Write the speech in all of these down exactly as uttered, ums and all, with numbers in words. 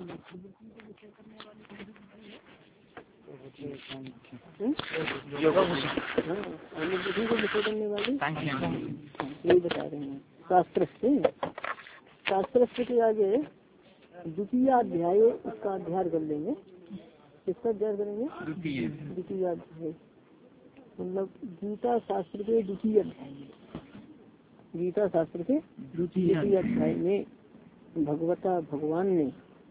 बुद्धि को विषय करने वाली यही बता रहे हैं। शास्त्र से शास्त्र के आगे द्वितीय अध्याय उसका अध्ययन कर लेंगे। किसका अध्ययन करेंगे? द्वितीय अध्याय मतलब गीता शास्त्र के द्वितीय अध्याय में गीता शास्त्र के द्वितीय अध्याय में भगवता भगवान ने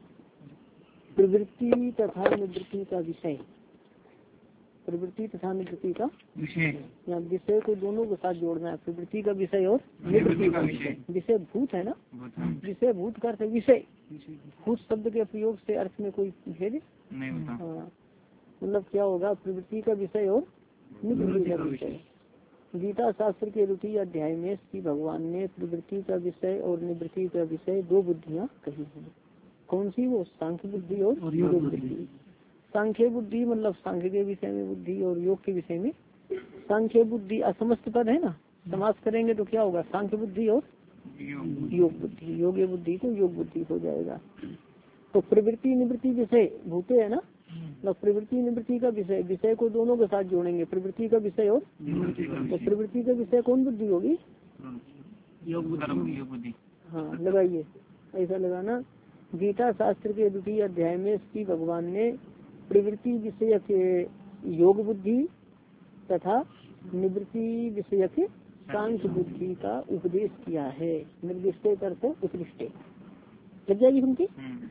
प्रवृत्ति तथा निवृत्ति का विषय प्रवृत्ति तथा निवृत्ति का विषय या विषय को दोनों के साथ जोड़ना है। प्रवृत्ति का विषय और निवृत्ति का विषय। विषय भूत है ना, विषय भूत का अर्थ विषय। भूत शब्द के प्रयोग से अर्थ में कोई भेद नहीं होता। हाँ मतलब क्या होगा? प्रवृत्ति का विषय और निवृत्ति का विषय। गीता शास्त्र के द्वितीय अध्याय में श्री भगवान ने प्रवृत्ति का विषय और निवृत्ति का विषय दो बुद्धियाँ कही हैं। कौन सी? वो सांख्य बुद्धि और योग बुद्धि। सांख्य बुद्धि मतलब सांख्य के विषय में बुद्धि और योग के विषय में सांख्य बुद्धि। असमस्त पद है ना, समास करेंगे तो क्या होगा? सांख्य बुद्धि और योग बुद्धि। योग बुद्धि को योग बुद्धि हो जाएगा। तो प्रवृत्ति निवृत्ति विषय भूते है ना, मतलब प्रवृत्ति निवृत्ति का विषय। विषय को दोनों के साथ जोड़ेंगे, प्रवृत्ति का विषय और तो प्रवृत्ति का विषय कौन बुद्धि होगी? योग बुद्धि। हाँ लगाइए, ऐसा लगाना। गीता शास्त्र के द्वितीय अध्याय में श्री भगवान ने प्रवृत्ति विषय के योग बुद्धि तथा निवृत्ति विषय के सांख्य बुद्धि का उपदेश किया है। निर्दिष्ट करते उत्कृष्ट लग जाएगी उनकी।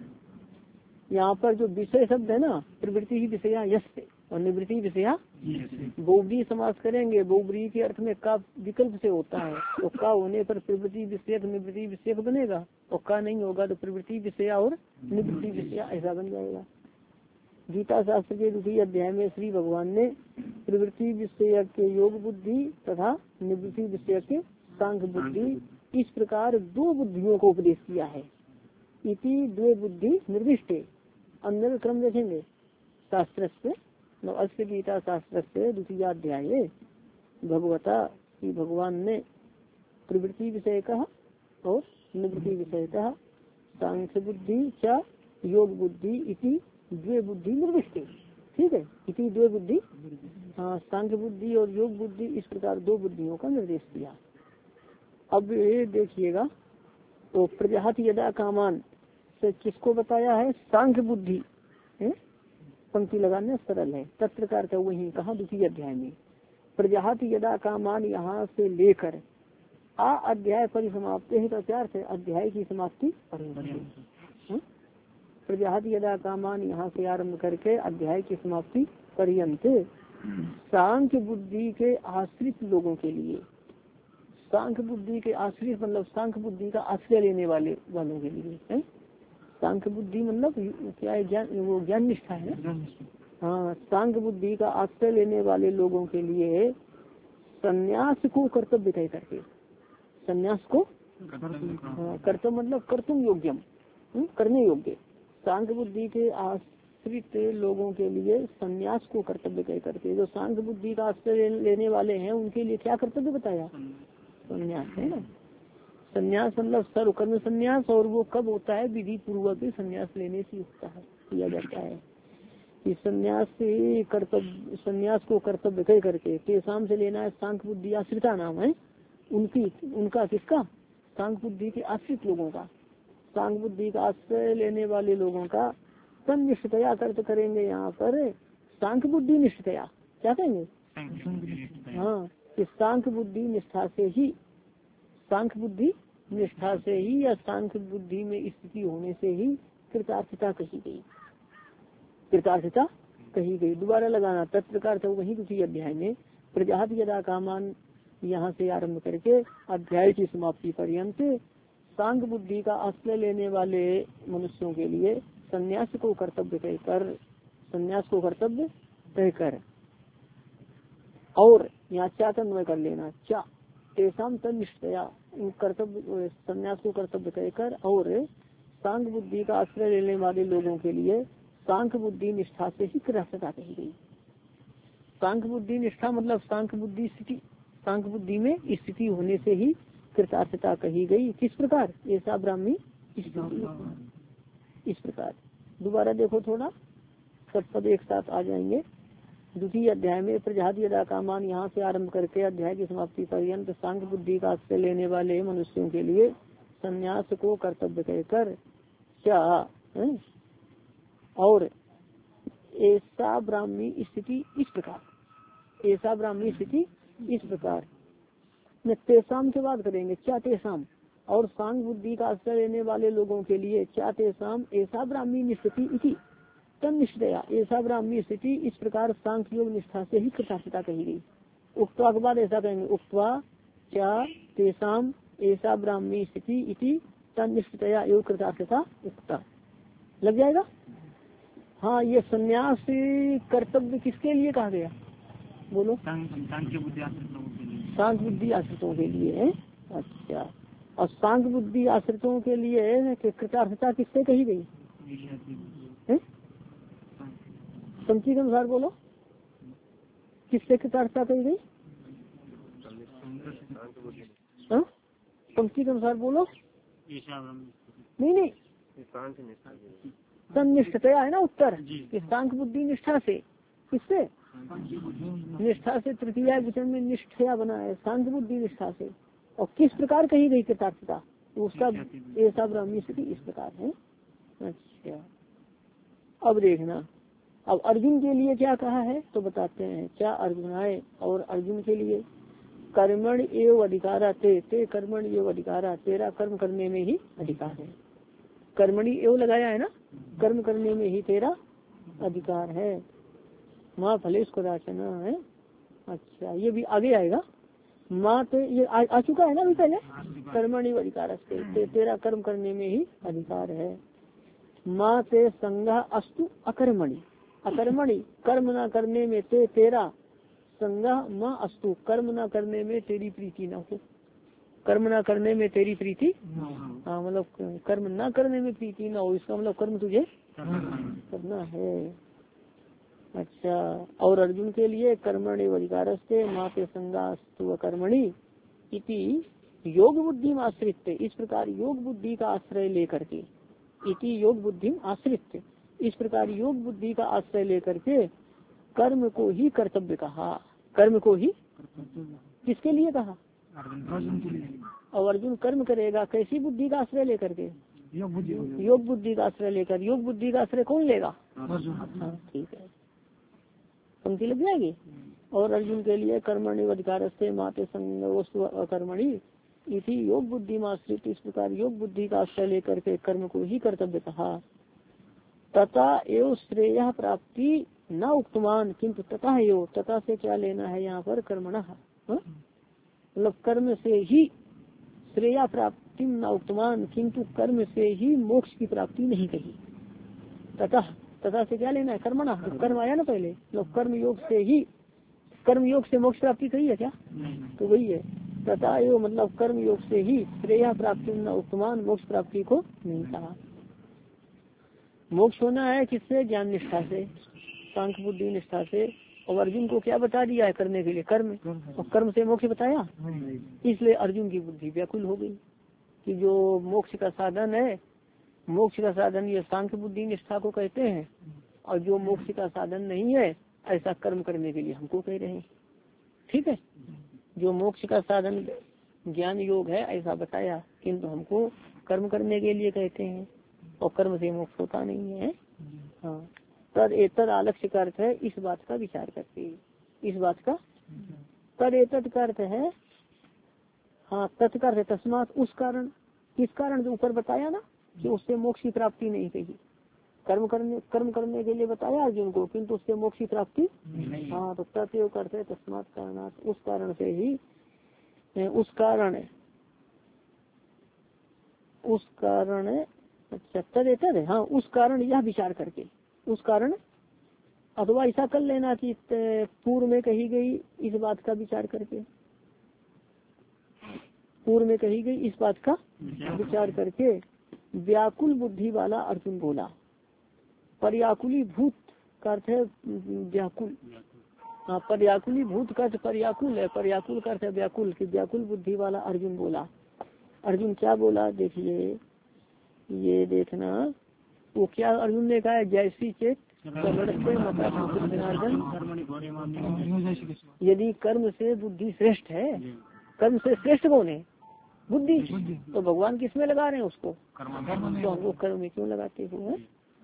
यहाँ पर जो विषय शब्द है ना, प्रवृत्ति ही विषया यश और निवृत्ति विषया बहुब्री समास करेंगे। बहुब्री के अर्थ में का विकल्प से होता है, तो का होने पर प्रवृत्ति विषयक निवृत्ति विषयक बनेगा, और का नहीं होगा तो प्रवृत्ति विषया और निवृत्ति विषया ऐसा बन जाएगा। गीता शास्त्र के द्वितीय अध्याय में श्री भगवान ने प्रवृत्ति विषयक के योग बुद्धि तथा निवृत्ति विषयक के सांख्य बुद्धि इस प्रकार दो बुद्धियों को उपदेश किया है। इति द्वे बुद्धि निर्दिष्ट। अंदर क्रम देखेंगे शास्त्र से अस्य गीता शास्त्र से द्वितीय अध्याय भगवता की भगवान ने प्रवृत्ति विषय कहा और निवृत्ति विषय कहा। सांख्य बुद्धि क्या योग बुद्धि इति द्वे बुद्धि निर्दिष्ट। ठीक है, इति द्वे बुद्धि। हाँ, सांख्य बुद्धि और योग बुद्धि इस प्रकार दो बुद्धियों का निर्देश किया। अब ये देखिएगा तो प्रजाहति यदा कामान से किसको बताया है? सांख्य बुद्धि। पंक्ति लगाने सरल है। तत्प्रकार का वही कहा द्वितीय अध्याय में। प्रजाहति यदा कामान यहाँ से लेकर आ अध्याय परिसमाप्ति है, तो चार से अध्याय की समाप्ति। प्रजाहति यदा कामान यहाँ से आरम्भ करके अध्याय की समाप्ति पर्यंत सांख्य बुद्धि के आश्रित लोगों के लिए। सांख्य बुद्धि के आश्रित मतलब सांख्य बुद्धि का आश्रय लेने वाले वालों के लिए है। सांख्य बुद्धि मतलब क्या है? ज्ञान, वो ज्ञान निष्ठा है ना। हाँ, सांख्य बुद्धि का आश्रय लेने वाले लोगों के लिए संन्यास को कर्तव्य तय करके, संन्यास को हाँ, कर्तव्य मतलब कर्तुम योग्यम, करने योग्य। सांख्य बुद्धि के आश्रित लोगों के लिए संन्यास को कर्तव्य तय करके, जो सांख्य बुद्धि का आश्रय लेने वाले हैं उनके लिए क्या कर्तव्य बताया? संन्यास है ना। संन्यास मतलब सर्व कर्म संन्यास। और वो कब होता है? विधि पूर्वक संन्यास लेने से होता है, किया जाता है। कि संन्यास से कर्तव्य, संन्यास को कर्तव्य कह करके केसाम से लेना है। सांख्य बुद्धि आश्रिता नाम है उनकी, उनका किसका? सांख्य बुद्धि के आश्रित लोगों का। सांख्य बुद्धि का आश्रय लेने वाले लोगों का तन्निष्ठतया कर्त करेंगे। यहाँ पर सांख्य बुद्धि निष्ठतया क्या कहेंगे? हाँ, कि सांख्य बुद्धि निष्ठा से ही, सांख्य बुद्धि निष्ठा से ही या सांख्य बुद्धि में स्थिति होने से ही कृतार्थता कही गई। कृतार्थता कही गई। दोबारा लगाना तत्प्रकार था वही द्वितीय अध्याय में। प्रजाहति यदा कामान यहाँ से आरंभ करके अध्याय की समाप्ति पर्यंत सांख्य बुद्धि का आश्रय लेने वाले मनुष्यों के लिए संन्यास को कर्तव्य तय कर, संन्यास को कर्तव्य तय कर। और यहाँ चा तन्वय कर लेना। चा तेसाम तन्निष्ठया, कर्तव्य संन्यास को कर्तव्य तय कर। और सांख्य बुद्धि का आश्रय लेने वाले लोगों के लिए सांख्य बुद्धि निष्ठा से ही कृतार्थता कही गई। सांख्य बुद्धि निष्ठा मतलब सांख्य बुद्धि स्थिति, सांख्य बुद्धि में स्थिति होने से ही कृतार्थता कही गई। किस प्रकार? ऐसा ब्राह्मी इस प्रकार दोबारा देखो थोड़ा, सब पद एक साथ आ जाएंगे। द्वितीय अध्याय में प्रजाति यदा कामान, यहाँ से आरंभ करके अध्याय की समाप्ति पर्यंत सांख्य बुद्धि का आश्रय लेने वाले मनुष्यों के लिए संन्यास को कर्तव्य कहकर क्या है? और ऐसा ब्राह्मी स्थिति इस प्रकार, ऐसा ब्राह्मी स्थिति इस प्रकार में तेसाम के बाद करेंगे, क्या तेसाम, और सांख्य बुद्धि का आश्रय लेने वाले लोगों के लिए क्या तेसाम ऐसा ब्राह्मी स्थिति इति तन निष्ठया, ऐसा ब्राह्मी स्थिति इस प्रकार सांख्य योग निष्ठा से ही कृतार्थता कही गई। उक्तवा के बाद ऐसा कहेंगे, उक्तवा क्या तेसाम ऐसा ब्राह्मी स्थिति इति तन निष्ठया योग कृतार्थता उक्ता, लग जाएगा। हाँ, ये संन्यास कर्तव्य किसके लिए कहा गया, बोलो। सांख्य बुद्धि आश्रितों के लिए है। अच्छा, और सांख्य बुद्धि आश्रितों के लिए कृतार्थता किससे कही गई है? पंक्ति के अनुसार बोलो, किससे कृतार्थता कही गई? पंक्ति के अनुसार बोलो। नहीं नहीं, तन्निष्ठया है ना उत्तर, कि सांख्य बुद्धि निष्ठा से, किससे? निष्ठा से, तृतीया वचन में निष्ठया बना है, सांख्य बुद्धि निष्ठा से। और किस प्रकार कही गई कृतार्थता, उसका ऐसा ब्राह्मी स्थिति इस प्रकार है। अच्छा, अब देखना, अब अर्जुन के लिए क्या कहा है तो बताते हैं। क्या अर्जुनाय, और अर्जुन के लिए कर्मण एवं अधिकारा ते, ते कर्मण एवं अधिकारा, तेरा कर्म करने में ही अधिकार है। कर्मणि एवं लगाया है ना, कर्म करने में ही तेरा अधिकार है। माँ फलेश को राचना है। अच्छा, ये भी आगे आएगा। माँ तो ये आ, आ चुका है ना अभी पहले, कर्मणि एवं अधिकार ते, ते, तेरा कर्म करने में ही अधिकार है। माँ ते संगा अस्तु अकर्मणि, अकर्मणि कर्म न करने में ते तेरा, संगा माँ अस्तु कर्म न करने में तेरी प्रीति न हो, कर्म न करने में तेरी प्रीति, हाँ मतलब कर्म न करने में प्रीति न हो, इसका मतलब कर्म तुझे करना है। अच्छा, और अर्जुन के लिए कर्मणि अधिकारस्ते माते संगास्तु कर्मणि इति योग बुद्धि आश्रित, इस प्रकार योग बुद्धि का आश्रय लेकर के, इति योग बुद्धि आश्रित, इस प्रकार योग बुद्धि का आश्रय लेकर के कर्म को ही कर्तव्य कहा। कर्म को ही किसके लिए कहा? और अर्जुन कर्म करेगा कैसी बुद्धि का आश्रय लेकर के? योग बुद्धि का आश्रय लेकर। योग बुद्धि का आश्रय कौन लेगा? हाँ ठीक है, पंक्ति लग जाएगी। और अर्जुन के लिए कर्मणि अधिकार से माते संग कर्मणि इसी योग बुद्धि में आश्रित, इस प्रकार योग बुद्धि का आश्रय लेकर के कर्म को ही कर्तव्य कहा। तथा एवं श्रेय प्राप्ति न उक्तमान, किंतु तथा एवं, तथा से क्या लेना है यहाँ पर? कर्मणः, मतलब कर्म से ही श्रेय प्राप्ति न उक्तमान, किंतु कर्म से ही मोक्ष की प्राप्ति नहीं कही। तथा, तथा से क्या लेना है? कर्मणः, तो कर्म आया ना पहले, मतलब कर्म योग से ही, कर्म योग से मोक्ष प्राप्ति कही है क्या? तो वही है तथा एवं, मतलब कर्म योग से ही श्रेय प्राप्ति न उक्तमान, मोक्ष प्राप्ति को नहीं कहा। मोक्ष होना है किससे? ज्ञान निष्ठा से, सांख्य बुद्धि निष्ठा से। और अर्जुन को क्या बता दिया है करने के लिए? कर्म, और कर्म से मोक्ष बताया, इसलिए अर्जुन की बुद्धि व्याकुल हो गई कि जो मोक्ष का साधन है, मोक्ष का साधन ये सांख्य बुद्धि निष्ठा को कहते हैं, और जो मोक्ष का साधन नहीं है ऐसा कर्म करने के लिए हमको कह रहे हैं। ठीक है, जो मोक्ष का साधन ज्ञान योग है ऐसा बताया, किंतु हमको कर्म करने के लिए कहते हैं, और कर्म से मोक्ष होता नहीं है। हाँ, तद एतद आलक्ष्य का अर्थ है इस बात का विचार करके, इस बात का। तद एतद का अर्थ है, हाँ तत्कर तस्मात, उस कारण, किस कारण जो ऊपर बताया ना कि उससे मोक्ष की प्राप्ति नहीं कही। कर्म करने कर्म करने के लिए बताया अर्जुन को, किंतु उससे मोक्ष की प्राप्ति नहीं। हाँ, तो तत्व करते है तस्मात कारणात, उस कारण से ही, उस कारण, उस कारण, अच्छा तद एतद है, हाँ उस कारण यह विचार करके, उस कारण, अथवा ऐसा कर लेना कि पूर्व में कही गई इस बात का विचार करके, पूर्व में कही गई इस बात का विचार करके व्याकुल बुद्धि वाला अर्जुन बोला। पर्याकुली भूत का अर्थ है व्याकुल, हाँ पर्याकुली भूत का अर्थ पर्याकुल है, पर्याकुल का अर्थ है व्याकुल, कि व्याकुल बुद्धि वाला अर्जुन बोला। अर्जुन क्या बोला? देखिए ये देखना, वो क्या अर्जुन ने कहा है, जैसी चेत यदि कर्म से बुद्धि श्रेष्ठ है, कर्म से श्रेष्ठ कौन है, बुद्धि, तो भगवान किसमें लगा रहे हैं उसको, तो हमको कर्म में क्यों लगाते हो।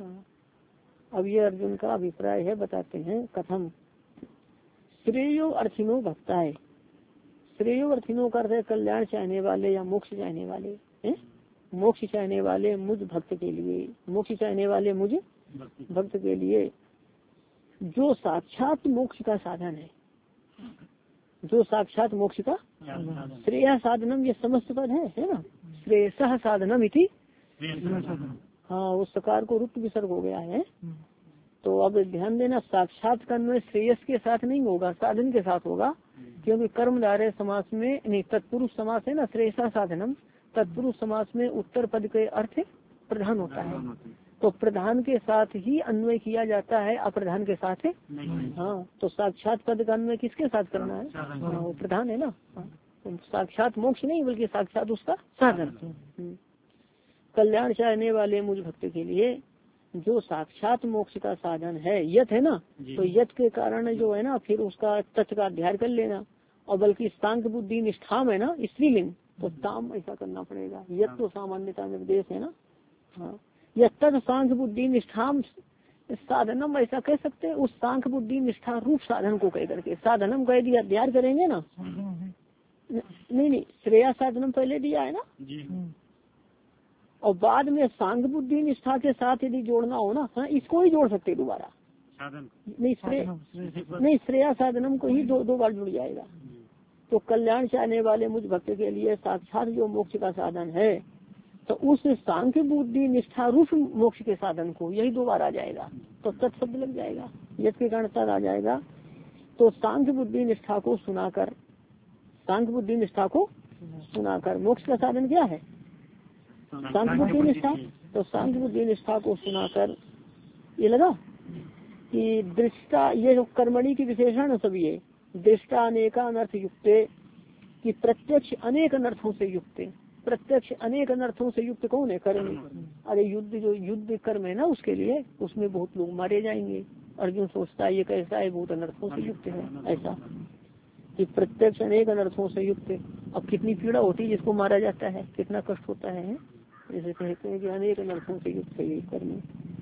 अब ये अर्जुन का अभिप्राय है, बताते हैं कथम। श्रेयो अर्थिनो भक्ताय, श्रेयो अर्थिनो का अर्थ है कल्याण चाहने वाले या मोक्ष चाहने वाले है, मोक्ष चाहने वाले मुझ भक्त के लिए, मोक्ष चाहने वाले मुझ भक्त के लिए जो साक्षात मोक्ष का साधन है, जो साक्षात मोक्ष का श्रेय साधनम, ये समस्त पद है, है ना, श्रेयसः साधनम इति, हाँ उस सकार को रुक्त विसर्ग हो गया है। तो अब ध्यान देना, साक्षात कर्म में श्रेयस के साथ नहीं होगा, साधन के साथ होगा, क्योंकि कर्मधारय समास में नहीं, तत्पुरुष समास है ना, श्रेयसः साधनम, तत्पुरुष समास में उत्तर पद के अर्थ प्रधान होता है, तो प्रधान के साथ ही अन्वय किया जाता है, अप्रधान के साथ है। हाँ, तो साक्षात पद का अन्वय किसके साथ करना है, हाँ, प्रधान है ना, तो साक्षात मोक्ष नहीं बल्कि साक्षात उसका साधन। कल्याण चाहने वाले मुझ भक्त के लिए जो साक्षात मोक्ष का साधन है, यत है ना, तो यत के कारण जो है ना फिर उसका तत् का अध्ययन कर लेना, और बल्कि सांख बुद्धि निष्ठाम है ना स्त्रीलिंग, तो ताम ऐसा करना पड़ेगा, यत तो सामान्यता निर्देश है ना। हाँ, यह तद सांख बुद्धि निष्ठाम साधनम ऐसा कह सकते हैं, उस सांख बुद्धि निष्ठा रूप साधन को कह करके, साधनम कह दिया, अध्ययन करेंगे ना, नहीं नहीं श्रेया साधनम पहले दिया है ना जी, और बाद में सांख बुद्धि निष्ठा के साथ यदि जोड़ना हो ना, हाँ इसको ही जोड़ सकते दोबारा, नहीं श्रेय नहीं श्रेया साधनम को ही दो दो बार जुड़ जाएगा। तो कल्याण चाहने वाले मुझ भक्त के लिए साक्षात जो मोक्ष का साधन है, तो उस सांख्य बुद्धि निष्ठा रूप मोक्ष के साधन को यही दो बार आ जाएगा, तो तत्शब्द लग जाएगा, यद के कारण तद आ जाएगा। तो सांख्य बुद्धि निष्ठा को सुनाकर, सांख्य बुद्धि निष्ठा को सुनाकर, मोक्ष का साधन क्या है, सांख्य बुद्धि निष्ठा, तो सांख्य बुद्धि निष्ठा को सुनाकर, ये लगा कि दृष्टा, ये जो कर्मणि की विशेषण है सब, ये दृष्टा अनेका अनर्थ युक्त, कि प्रत्यक्ष अनेक अनर्थों से युक्त, प्रत्यक्ष अनेक अनर्थों से युक्त कौन है, कर्म। अरे युद्ध, जो युद्ध कर्म है ना उसके लिए, उसमें बहुत लोग मारे जाएंगे, अर्जुन सोचता है ये कैसा है, बहुत अनर्थों से युक्त है, ऐसा कि प्रत्यक्ष अनेक अनर्थों से युक्त। अब कितनी पीड़ा होती है जिसको मारा जाता है, कितना कष्ट होता है, जैसे कहते हैं कि अनेक अनर्थों से युक्त है ये कर्म।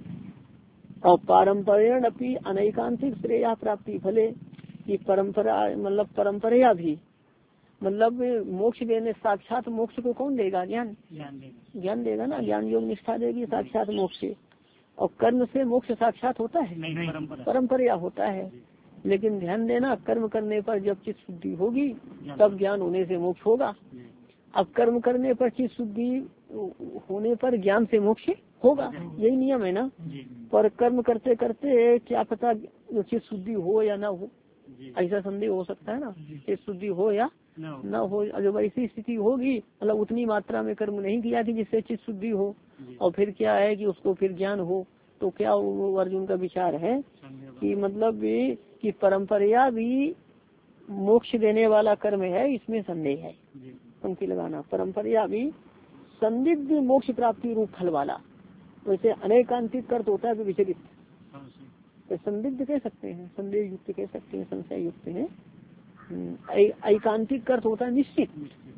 और पारंपरण अपनी अनेकांतिक श्रेया प्राप्ति फले, की परंपरा मतलब परंपरा भी, मतलब मोक्ष देने, साक्षात मोक्ष को कौन देगा, ज्ञान, ज्ञान देगा ना, ज्ञान योग निष्ठा देगी साक्षात मोक्ष। और कर्म से मोक्ष साक्षात होता है, परंपरा होता है, लेकिन ध्यान देना कर्म करने पर जब चित्त शुद्धि होगी तब ज्ञान होने से मोक्ष होगा। अब कर्म करने पर चित्त शुद्धि होने पर ज्ञान से मोक्ष होगा, यही नियम है ना। पर कर्म करते करते क्या पता चित्त शुद्धि हो या ना हो, ऐसा संदेह हो सकता है ना, चित्त शुद्धि हो या न हो। जब ऐसी स्थिति होगी, मतलब उतनी मात्रा में कर्म नहीं किया कि जिससे चित्त शुद्धि हो, और फिर क्या है कि उसको फिर ज्ञान हो, तो क्या वो अर्जुन का विचार है कि मतलब कि परंपरा भी मोक्ष देने वाला कर्म है, इसमें संदेह है। पंक्ति लगाना, परंपरा भी संदिग्ध मोक्ष प्राप्ति रूप फल वाला, वैसे अनेकांतिक अर्थ होता है विचलित, तो संदिग्ध कह सकते हैं, संदेह युक्त कह सकते हैं, संशय युक्त है। ऐकांतिक अर्थ होता है निश्चित,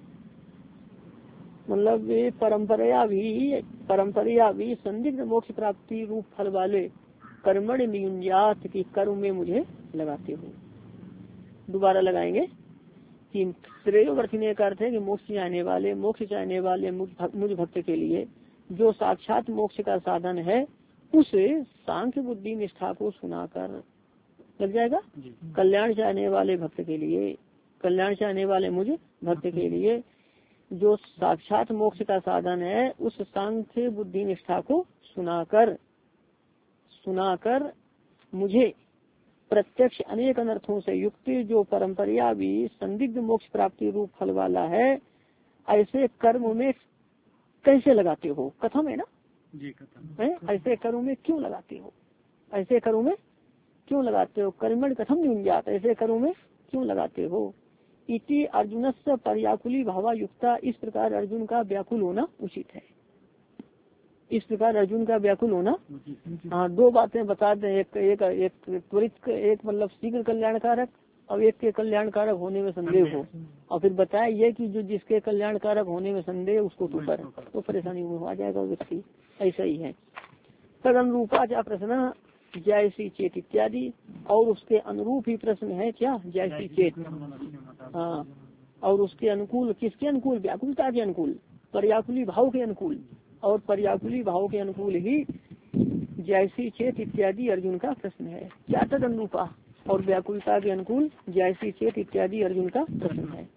मतलब ये परंपरा भी, परंपरा भी संदिग्ध मोक्ष प्राप्ति रूप फल वाले कर्मण नियुंजात की कर्म में मुझे लगाते हो। दोबारा लगाएंगे कि श्रेय वर्तने का अर्थ है कि मोक्ष चाहने वाले, मोक्ष चाहने वाले मुझ भक्त के लिए जो साक्षात मोक्ष का साधन है, उस सांख्य बुद्धि निष्ठा को सुनाकर लग जाएगा। कल्याण चाहने वाले भक्त के लिए, कल्याण चाहने वाले मुझ भक्त के लिए जो साक्षात मोक्ष का साधन है, उस सांख्य बुद्धि निष्ठा को सुनाकर, सुनाकर मुझे प्रत्यक्ष अनेक अनर्थों से युक्त जो परंपरा भी संदिग्ध मोक्ष प्राप्ति रूप फल वाला है, ऐसे कर्म में कैसे लगाते हो, कथम है ना जी, कथम है, ऐसे कर्म में क्यों लगाते हो, ऐसे कर्म में क्यों लगाते हो, कर्मण कथम नियुंजात, ऐसे कर्म में क्यों लगाते हो। इति अर्जुन से पर्याकुली भावा युक्ता, इस प्रकार अर्जुन का व्याकुल होना उचित है। इस प्रकार अर्जुन का व्याकुल होना। हाँ, दो बातें बता दें, एक एक एक त्वरित, एक मतलब शीघ्र कल्याणकारक और एक के कल्याणकारक होने में संदेह हो, और फिर बताया ये कि जो जिसके कल्याणकारक होने में संदेह उसको तो कर तो परेशानी में आ जाएगा व्यक्ति। ऐसा ही है। तद अनुरूपा क्या प्रश्न जैसी चेत इत्यादि, और उसके अनुरूप ही प्रश्न है क्या जैसी चेत। हाँ, और उसके अनुकूल, किसके अनुकूल, व्याकुलता के अनुकूल, पर्याकुली भाव के अनुकूल, और पर्याकुली भाव के अनुकूल ही जैसी चेत इत्यादि अर्जुन का प्रश्न है। क्या तद अनुरूपा, और व्याकुलता के अनुकूल जैसी चेत इत्यादि अर्जुन का प्रश्न है।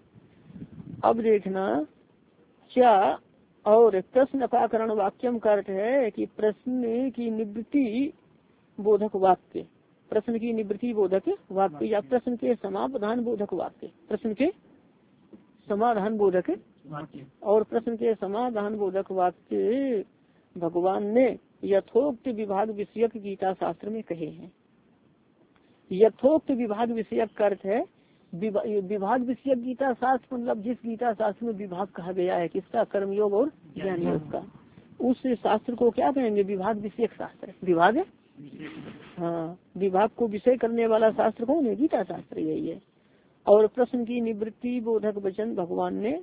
अब देखना क्या, और प्रश्न अपाकरण वाक्यम का अर्थ है कि प्रश्न की निवृत्ति बोधक वाक्य, प्रश्न की निवृत्ति बोधक वाक्य, या प्रश्न के समाधान बोधक वाक्य, प्रश्न के समाधान बोधक वाक्य, और प्रश्न के समाधान बोधक वाक्य भगवान ने यथोक्त विभाग विषयक गीता शास्त्र में कहे हैं। यथोक्त विभाग विषयक का अर्थ है विभाग विषयक गीता शास्त्र, मतलब जिस गीता शास्त्र में विभाग कहा गया है, किसका, कर्मयोग और ज्ञान योग का, उस शास्त्र को क्या कहेंगे, विभाग विषयक शास्त्र। विभाग, हाँ, विभाग को विषय करने वाला शास्त्र कौन है, गीता शास्त्र, यही है। और प्रश्न की निवृत्ति बोधक वचन भगवान ने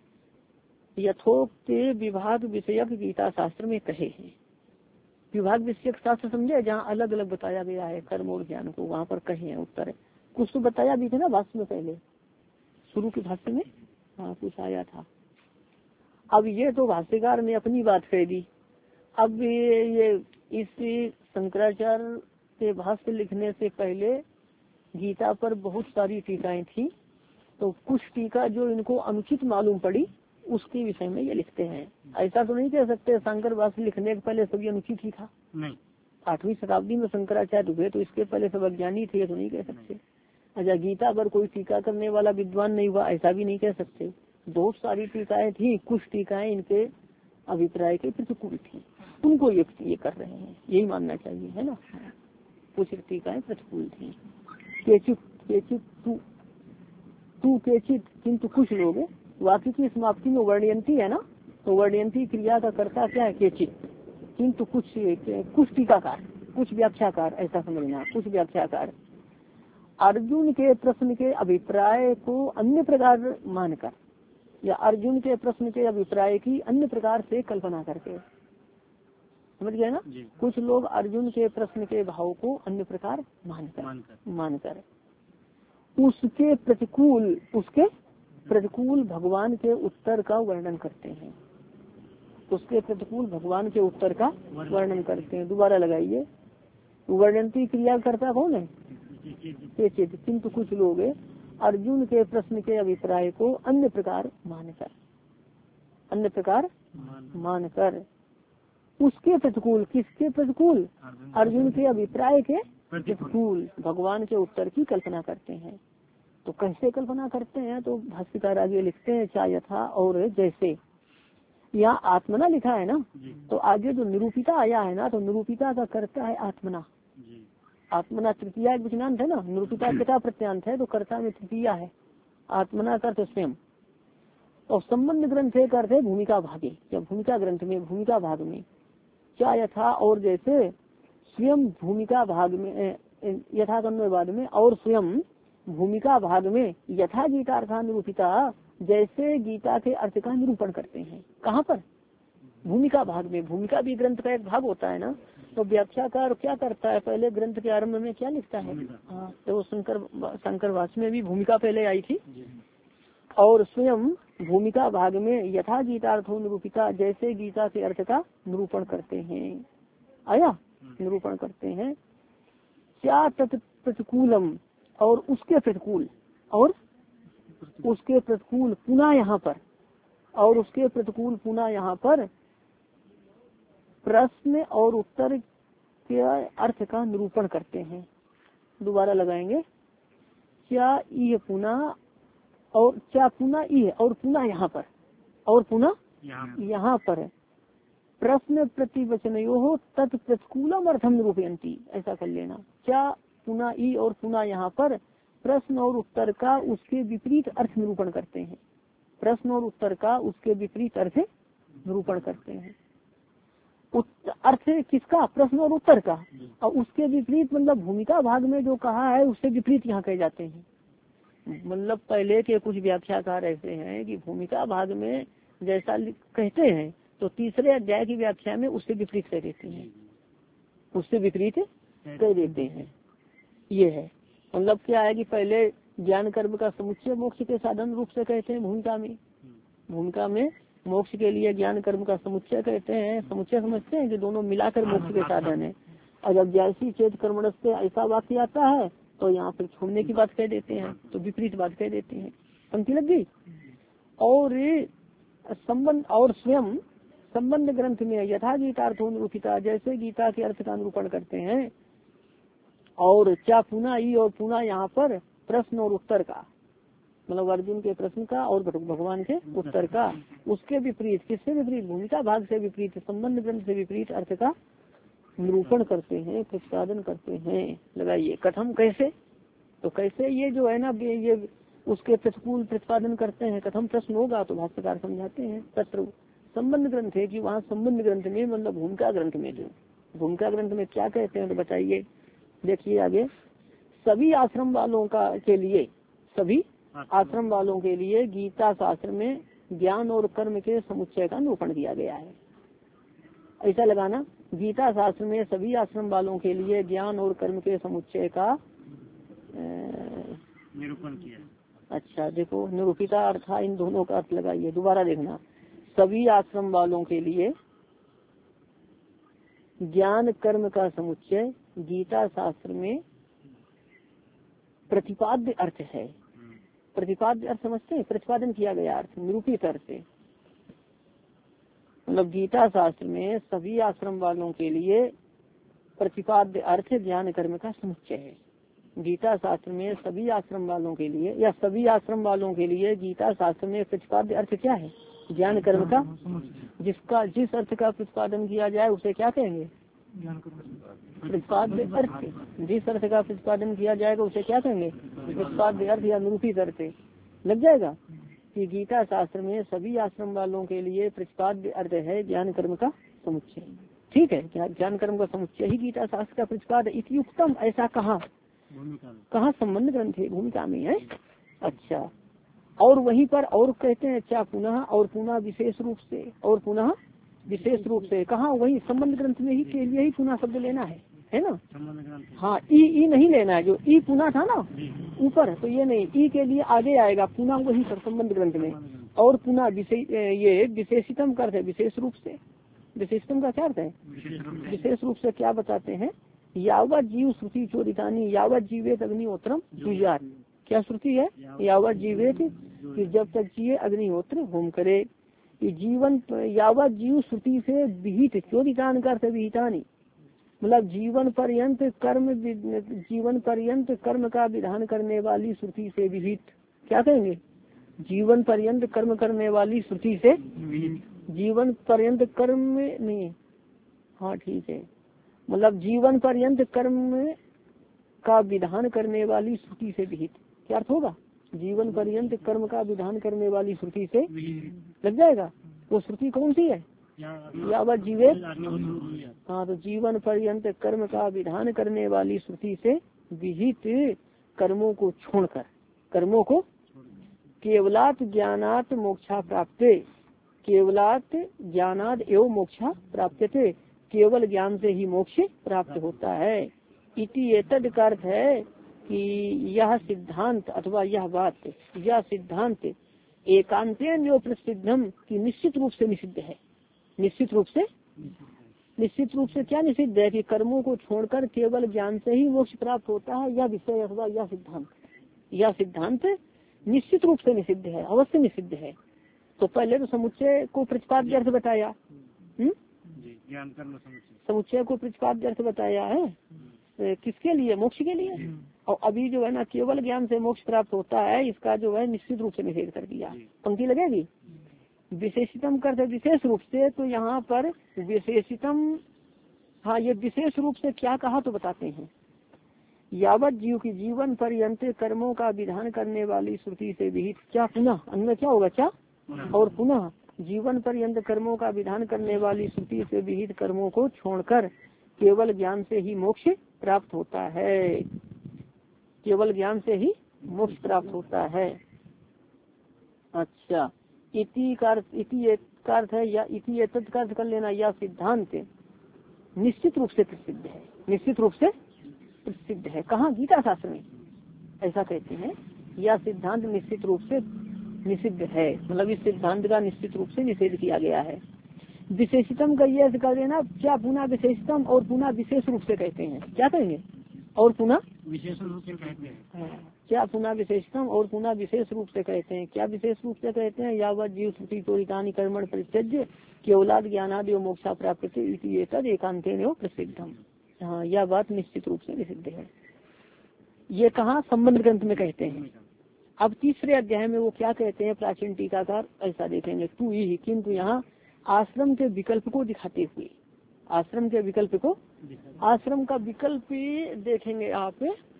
यथोक्त विभाग विषयक गीता शास्त्र में कहे हैं। विभाग विषयक शास्त्र समझे, जहाँ अलग अलग बताया गया है कर्म और ज्ञान को, वहाँ पर कहे हैं उत्तर। कुछ तो बताया भी थे ना भाष्य में, पहले शुरू के भाष्य में, हाँ कुछ आया था। अब ये तो भाष्यकार ने अपनी बात कह दी। अब ये, ये इस शंकराचार्य के भाष्य लिखने से पहले गीता पर बहुत सारी टीकाएं थी, तो कुछ टीका जो इनको अनुचित मालूम पड़ी उसके विषय में ये लिखते हैं। ऐसा तो नहीं कह सकते शंकर भाष्य लिखने के पहले सभी अनुचित ही था, नहीं। आठवीं शताब्दी में शंकराचार्य हुए तो इसके पहले सब अज्ञानी थे, तो नहीं कह सकते। अच्छा, गीता पर कोई टीका करने वाला विद्वान नहीं हुआ, ऐसा भी नहीं कह सकते। बहुत सारी टीकाएं थी, कुछ टीकाएं इनके अभिप्राय के प्रतिकूल थी, उनको ये, ये कर रहे हैं, यही मानना चाहिए, है ना। कुछ टीकाएं प्रतिकूल थी। केचित केचित तू तू केचित, किंतु कुछ लोग, वाक्य की समाप्ति में वर्णयंती है ना, तो वर्णयंती क्रिया का कर्ता क्या है, केचित, किंतु कुछ कुछ टीकाकार, कुछ व्याख्याकार, ऐसा समझना, कुछ व्याख्याकार अर्जुन के प्रश्न के अभिप्राय को अन्य प्रकार मानकर, या अर्जुन के प्रश्न के अभिप्राय की अन्य प्रकार से कल्पना करके, समझ गए ना। कुछ लोग अर्जुन के प्रश्न के भाव को अन्य प्रकार मानकर मानकर उसके प्रतिकूल उसके प्रतिकूल भगवान के उत्तर का वर्णन करते हैं, उसके प्रतिकूल भगवान के उत्तर का वर्णन करते हैं। दोबारा लगाइए, वर्णनती क्रिया करता कौन है, किंतु कुछ लोग अर्जुन के प्रश्न के अभिप्राय को अन्य प्रकार मानकर अन्य प्रकार मानकर उसके प्रतिकूल, किसके प्रतिकूल, अर्जुन के अभिप्राय के प्रतिकूल भगवान के उत्तर की कल्पना करते हैं। तो कैसे कल्पना करते हैं, तो भाष्यकार आगे लिखते हैं चाहे यथा और जैसे। यहाँ आत्मना लिखा है ना, तो आगे जो निरूपिता आया है ना, तो निरूपिता का कर्ता है आत्मना। आत्मना तृतीया विज्ञान है ना, निरूपिता पिता प्रत्यांत है, तो कर्ता में तृतीया है, आत्मना का अर्थ स्वयं। और संबंध ग्रंथ का अर्थ है भूमिका भागी, या भूमिका ग्रंथ में, भूमिका भाग में। क्या यथा और जैसे, स्वयं भूमिका भाग में, यथा करने बाद में, और स्वयं भूमिका भाग में यथा गीता अर्था निरूपिता, जैसे गीता के अर्थ का निरूपण करते हैं। कहाँ पर, भूमिका भाग में। भूमिका भी ग्रंथ का एक भाग होता है ना, तो व्याख्याकार क्या करता है, पहले ग्रंथ के आरंभ में क्या लिखता है, हाँ, तो शंकर शंकर भाष्य में भी भूमिका पहले आई थी। और स्वयं भूमिका भाग में यथा गीतार्थो निरूपिता, जैसे गीता के अर्थ का निरूपण करते हैं, आया, निरूपण करते हैं। क्या तत् प्रतिकूलम, और उसके प्रतिकूल, और उसके प्रतिकूल पुनः यहाँ पर, और उसके प्रतिकूल पुनः यहाँ पर प्रश्न और उत्तर के अर्थ का निरूपण करते हैं। दोबारा लगाएंगे, क्या ये पुनः, और क्या पुनः ये, और पुनः यहाँ पर, और पुनः यहाँ पर प्रश्न प्रतिवचनयो हो तत् प्रतिकूलम अर्थम निरूपयन्ति, ऐसा कर लेना। क्या पुनः ई और पुनः यहाँ पर प्रश्न और उत्तर का उसके विपरीत अर्थ निरूपण करते हैं, प्रश्न और उत्तर का उसके विपरीत अर्थ निरूपण करते हैं। अर्थ किसका, प्रश्न और उत्तर का, और उसके विपरीत मतलब भूमिका भाग में जो कहा है उससे विपरीत यहाँ कहे जाते हैं। मतलब पहले के कुछ व्याख्याकार ऐसे हैं कि भूमिका भाग में जैसा कहते हैं तो तीसरे अध्याय की व्याख्या में उससे विपरीत कह देते हैं, उससे विपरीत कह देते हैं। ये है मतलब क्या है कि पहले ज्ञान कर्म का समुच्चय मोक्ष के साधन रूप से कहते हैं भूमिका में, भूमिका में मोक्ष के लिए ज्ञान कर्म का समुच्चय कहते हैं, समुच्चय समझते हैं कि दोनों मिलाकर मोक्ष के साधन है। और जब जैसी चेत कर्मण से ऐसा वाक्य आता है तो यहाँ पर छोड़ने की बात कह देते हैं, तो विपरीत बात कह देते हैं। पंक्ति लग गई। और संबंध और स्वयं संबंध ग्रंथ में यथा गीतार्थो निरूपिता, जैसे गीता के अर्थ का निरूपण करते हैं। और क्या पुनः ई और पुनः यहाँ पर प्रश्न और उत्तर का, मतलब अर्जुन के प्रश्न का और भगवान के उत्तर का, उसके विपरीत, किससे विपरीत, भूमिका भाग से विपरीत, संबंध ग्रंथ से विपरीत अर्थ का निरूपण करते हैं, प्रतिपादन करते हैं। लगाइए कथम, कैसे, तो कैसे ये जो है ना ये उसके प्रतिकूल प्रतिपादन करते हैं। कथम प्रश्न होगा तो भाष्यकार समझाते हैं तत्र संबंध ग्रंथ है कि वहाँ संबंध ग्रंथ में मतलब भूमिका ग्रंथ में, जो भूमिका ग्रंथ में क्या कहते हैं तो बताइए। देखिए आगे, सभी आश्रम वालों का के लिए, सभी आश्रम वालों के लिए गीता शास्त्र में ज्ञान और कर्म के समुच्चय का निरूपण किया गया है। ऐसा लगाना, गीता शास्त्र में सभी आश्रम वालों के लिए ज्ञान और कर्म के समुच्चय का निरूपण किया। अच्छा देखो, निरूपिता अर्थ इन दोनों का अर्थ लगाइए, दोबारा देखना। सभी आश्रम वालों के लिए ज्ञान कर्म का समुच्चय गीता शास्त्र में प्रतिपाद्य अर्थ है। प्रतिपाद्य अर्थ समझते हैं, प्रतिपादन किया गया अर्थ, निरूपित अर्थ है। मतलब गीता शास्त्र में सभी आश्रम वालों के लिए प्रतिपाद्य अर्थ ज्ञान कर्म का समुच्चय है। गीता शास्त्र में सभी आश्रम वालों के लिए या सभी आश्रम वालों के लिए गीता शास्त्र में प्रतिपाद्य अर्थ क्या है, ज्ञान कर्म का, जिसका जिस अर्थ का प्रतिपादन किया जाए उसे क्या कहेंगे, प्रतिपाद्य अर्थ। जिस अर्थ का प्रतिपादन किया जाएगा उसे क्या कहेंगे, प्रतिपाद्य अर्थ या निरूपित अर्थ। लग जाएगा कि गीता शास्त्र में सभी आश्रम वालों के लिए प्रतिपाद्य अर्थ है ज्ञान कर्म का समुच्चय। ठीक है, क्या ज्ञान कर्म का समुच्चय ही गीता शास्त्र का प्रतिपाद्य इत्युक्तम, ऐसा कहा, कहा संबंध ग्रंथ है, भूमिका में है। अच्छा, और वहीं पर और कहते हैं क्या पुनः, और पुनः विशेष रूप से, और पुनः विशेष रूप से कहा, वही संबंध ग्रंथ में ही के लिए ही पुनः शब्द लेना है, है ना। हाँ, ई ई नहीं लेना है, जो ई पुनः था ना ऊपर, तो ये नहीं, ई के लिए आगे आएगा पुनः वही पर संबंध ग्रंथ में। और पुनः विशेष, ये विशेषितम का अर्थ है विशेष रूप से। विशेषतम का क्या अर्थ है, विशेष रूप से। क्या बताते हैं, यावत जीव श्रुति चोरितानी यावत जीवेत अग्निहोत्रम जुजात। क्या श्रुति है, यावत जीवेत, कि जब तक जिए अग्निहोत्र होम करे। जीवन यावत जीव श्रुति से विहित, चोरितान का अर्थ विहितानी, मतलब जीवन पर्यंत कर्म, जीवन पर्यंत कर्म का विधान करने वाली श्रुति से विहित। क्या कहेंगे, जीवन पर्यंत कर्म करने वाली श्रुति से, जीवन पर्यंत कर्म में नहीं, हाँ ठीक है, मतलब जीवन पर्यंत कर्म का विधान करने वाली श्रुति से विहित। क्या अर्थ होगा, जीवन पर्यंत कर्म का विधान करने वाली श्रुति से लग जाएगा। वो श्रुति कौन सी है, यावत जीवे, हाँ, तो जीवन पर्यंत कर्म का विधान करने वाली श्रुति से विहित कर्मों को छोड़कर, कर्मों को केवलात ज्ञानात मोक्षा प्राप्त, केवलात ज्ञानाद एवं मोक्षा प्राप्त थे, केवल ज्ञान से ही मोक्ष प्राप्त होता है। इति एतद का अर्थ है कि यह सिद्धांत अथवा यह बात, यह सिद्धांत एकांतेन प्रसिद्धम, की निश्चित रूप से निषिद्ध है। निश्चित रूप से, निश्चित रूप से क्या निषिद्ध है कि कर्मों को छोड़कर केवल ज्ञान से ही मोक्ष प्राप्त होता है। यह विषय अथवा यह सिद्धांत, यह सिद्धांत निश्चित रूप से निषिद्ध है, अवश्य निषिद्ध है। तो पहले तो समुच्चय को प्रतिपाद्य अर्थ बताया, ज्ञान कर्म समुच्चय को प्रतिपाद्य अर्थ बताया है, किसके लिए, मोक्ष के लिए। और अभी जो है ना केवल ज्ञान से मोक्ष प्राप्त होता है, इसका जो है निश्चित रूप से निषेध कर दिया। पंक्ति लगेगी, विशेषितम करते विशेष रूप से, तो यहाँ पर विशेषितम, हाँ ये विशेष रूप से क्या कहा तो बताते हैं। यावत जीव की जीवन पर्यंत कर्मों का विधान करने वाली श्रुति से विहित, क्या पुनः, अन्य क्या होगा, क्या और पुनः जीवन पर्यंत कर्मों का विधान करने वाली श्रुति से विहित कर्मों को छोड़कर केवल ज्ञान से ही मोक्ष प्राप्त होता है। केवल ज्ञान से ही मोक्ष प्राप्त होता है। अच्छा, इति का अर्थ इति का अर्थ है या इति एतत् का अर्थ कर लेना। या सिद्धांत निश्चित रूप से प्रसिद्ध है, निश्चित रूप से प्रसिद्ध है। कहाँ? गीता शास्त्र में ऐसा कहते हैं। या सिद्धांत निश्चित रूप से निषिद्ध है, मतलब इस सिद्धांत का निश्चित रूप से निषेध किया गया है। विशेषतम का यह कर देना। क्या पुनः विशेषतम और पुनः विशेष रूप से कहते हैं? क्या कहेंगे? और पुनः विशेष रूप से कहते हैं। क्या पुनः विशेषतम और पुनः विशेष रूप से कहते हैं? क्या विशेष रूप से कहते हैं? यावत जीव श्रुति चोरितानि कर्मण परित्यज्य केवलाद ज्ञानादि मोक्षा प्राप्त एकांतेन प्रसिद्धम। हाँ, यह बात निश्चित रूप से निषिद्ध है। ये कहाँ? संबंध ग्रंथ में कहते हैं। अब तीसरे अध्याय में वो क्या कहते हैं प्राचीन टीकाकार, ऐसा देखेंगे। तू ही किंतु यहाँ आश्रम के विकल्प को दिखाते हुए, आश्रम के विकल्प को, आश्रम का विकल्प देखेंगे आप।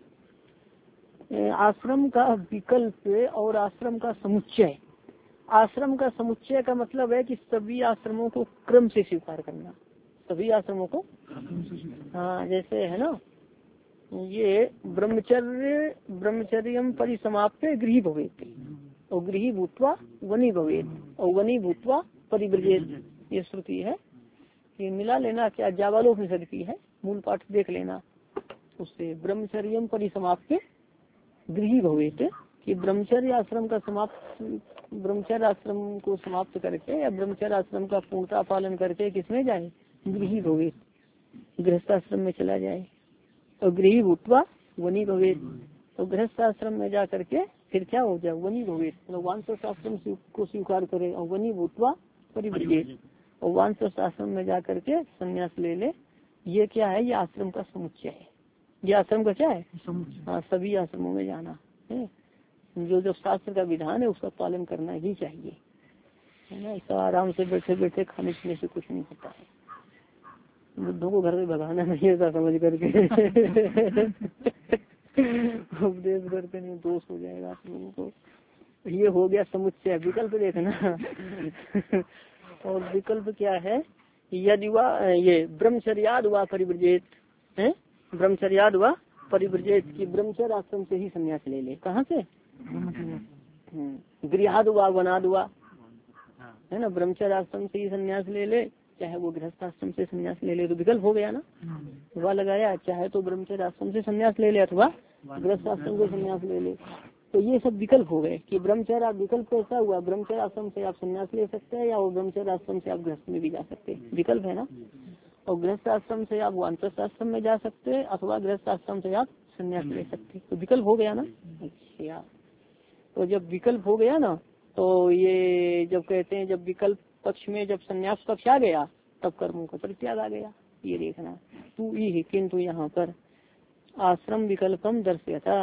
आश्रम का विकल्प और आश्रम का समुच्चय। आश्रम का समुच्चय का मतलब है कि सभी आश्रमों को क्रम से स्वीकार करना, सभी आश्रमों को। हाँ, जैसे है ना, ये ब्रह्मचर्य ब्रह्मचर्यम परिसमाप्य गृही भवेत् और गृही भूत्वा वनी भवेत् और वनी भूत्वा परिव्रजेत्। ये श्रुति है, ये मिला लेना। क्या? जाबालोपनिषद की है, मूल पाठ देख लेना उससे। ब्रह्मचर्यम परिसमाप्य गृही भवेत् कि ब्रह्मचर्य आश्रम का समाप्त, ब्रह्मचर्य आश्रम को समाप्त करके या ब्रह्मचर्य आश्रम का पूर्णता पालन करके किसमें जाए? गृही भवेत्, गृहस्थाश्रम में चला जाए। और गृही भूत्वा वनी भवेत्, तो गृहस्थाश्रम में जा करके फिर क्या हो जाए? वनी भवेत्, मतलब वानप्रस्थाश्रम को स्वीकार करे। और वनी भूत्वा परिव्रजेत्, और वानप्रस्थाश्रम में जा करके संन्यास ले ले। ये क्या है? ये आश्रम का समुच्चय है। ये आश्रम का क्या है? हाँ, सभी आश्रमों में जाना है। जो जो शास्त्र का विधान है उसका पालन करना ही चाहिए, है ना। ऐसा आराम से बैठे बैठे खाने पीने से कुछ नहीं होता है। बुद्धों को घर में भगाना नहीं ऐसा समझ करके उपदेश करके नहीं, दोष हो जाएगा आप लोगों को। ये हो गया समुच्चय। विकल्प देखना और विकल्प क्या है? यदि वा ये ब्रह्मचर्याद वा परिव्रजेत है, ब्रह्मचर्याद वा परिव्रजेत की ब्रह्मचर्य आश्रम से ही संन्यास ले ले। कहाँ से? गृहाद वा वनाद वा, है ना। ब्रह्मचर्य आश्रम से ही संन्यास ले ले, चाहे वो गृहस्थ आश्रम से संन्यास ले ले, तो विकल्प हो गया ना। वह लगाया, चाहे तो ब्रह्मचर्य आश्रम से संन्यास ले ले अथवा गृहस्थ आश्रम से संन्यास ले ले। तो ये सब विकल्प हो गए कि ब्रह्मचर्य विकल्प कैसा हुआ? ब्रह्मचर्य आश्रम से आप संन्यास ले सकते हैं या वो ब्रह्मचर्य आश्रम से आप गृहस्थ में भी जा सकते हैं, विकल्प है ना। और गृहस्थ आश्रम से आप वानप्रस्थ आश्रम में जा सकते हैं अथवा गृहस्थ आश्रम से आप संन्यास ले सकते, तो विकल्प हो गया ना। अच्छा, तो जब विकल्प हो गया ना, तो ये जब कहते हैं जब विकल्प पक्ष में जब संन्यास पक्ष आ गया तब कर्मों का परित्याग आ गया। ये देखना। तू ही किंतु यहाँ पर आश्रम विकल्पम दर्शयता।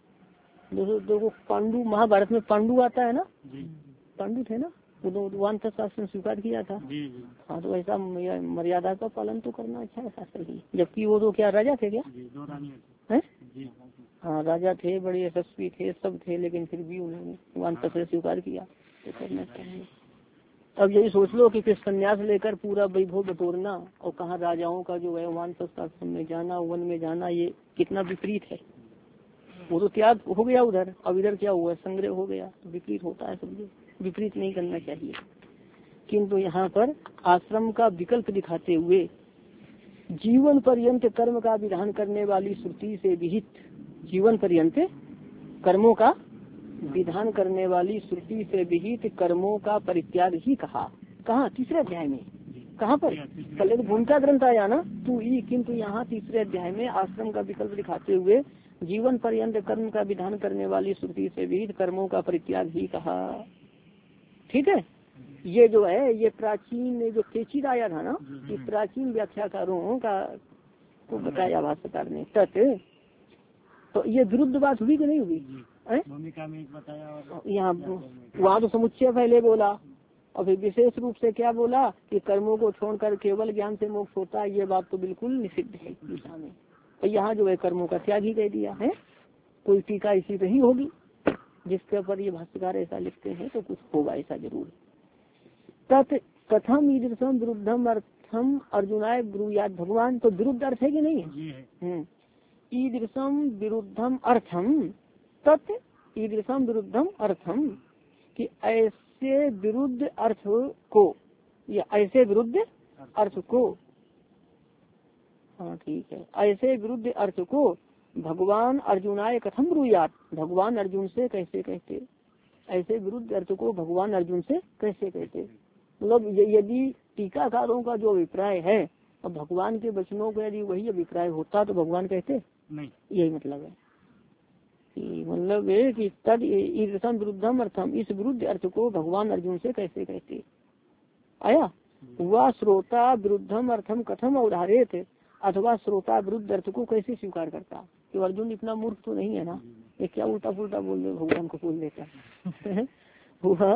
देखो पांडु, महाभारत में पांडु आता है ना, पांडु थे ना, वानप्रस्थ आश्रम स्वीकार किया था। हाँ, तो ऐसा मर्यादा का पालन तो करना अच्छा है शास्त्र की। जबकि वो तो क्या राजा थे क्या? है? हाँ, राजा थे, बड़े यशस्वी थे, सब थे, लेकिन फिर भी उन्होंने वानप्रस्थ स्वीकार किया तो करना चाहिए। अब यही सोच लो कि फिर संन्यास लेकर पूरा वैभव बटोरना और कहाँ राजाओं का जो है वानप्रस्थ आश्रम में जाना, वन में जाना, ये कितना विपरीत है। वो तो त्याग हो गया उधर, अब इधर क्या हुआ? संग्रह हो गया, तो विपरीत होता है। समझे, विपरीत नहीं करना चाहिए। किंतु यहाँ पर आश्रम का विकल्प दिखाते हुए जीवन पर्यंत कर्म का विधान करने वाली श्रुति से विहित, जीवन पर्यंत कर्मों का विधान करने वाली श्रुति से विहित कर्मों का परित्याग ही कहा। कहाँ? तीसरे अध्याय में। कहाँ पर? पहले तो भूमिका ग्रंथ आया ना, तू ही, किंतु यहाँ तीसरे अध्याय में आश्रम का विकल्प दिखाते हुए जीवन पर्यंत कर्म का विधान करने वाली श्रुति से विहित कर्मों का परित्याग ही कहा। ठीक है। ये जो है ये प्राचीन जो केचिद आया था ना, ये प्राचीन व्याख्याकारों का को बताया भाष्यकार ने तत्। तो ये विरुद्ध बात हुई कि नहीं हुई? भूमिका में बताया, यहाँ वहाँ तो समुच्चय पहले बोला और फिर विशेष रूप से क्या बोला कि कर्मों को छोड़कर केवल ज्ञान से मोक्ष होता है। ये बात तो बिल्कुल निषिद्ध है गीता में। और यहाँ जो है कर्मों का त्याग ही कह दिया है। कोई टीका इसी पे ही होगी जिसके ऊपर ये भाष्यकार ऐसा लिखते हैं, तो कुछ होगा ऐसा जरूर। तत् कथम ईदृशम विरुद्धम अर्थम अर्जुनाय ब्रूयात भगवान, तो विरुद्ध अर्थ है कि नहीं है? ईदृशम विरुद्धम अर्थम तत् ईदृशम विरुद्धम अर्थम, कि ऐसे विरुद्ध अर्थ को या ऐसे विरुद्ध अर्थ को, हाँ ठीक है, ऐसे विरुद्ध अर्थ को भगवान अर्जुनाय कथम ब्रूयात, भगवान अर्जुन से कैसे कहते, ऐसे विरुद्ध अर्थ को भगवान अर्जुन से कैसे कहते। मतलब यदि टीकाकारों का जो अभिप्राय है और भगवान के वचनों का यदि वही अभिप्राय होता तो भगवान कहते नहीं, यही मतलब है। मतलब है कि तद ईदृशम विरुद्धम अर्थम, इस विरुद्ध अर्थ को भगवान अर्जुन से कैसे कहते। आया वह श्रोता विरुद्धम अर्थम कथम अवधारित, अथवा श्रोता विरुद्ध अर्थ को कैसे स्वीकार करता। कि अर्जुन इतना मूर्ख तो नहीं है ना, ये क्या उल्टा पुल्टा बोल दे भगवान को बोल देता है। वह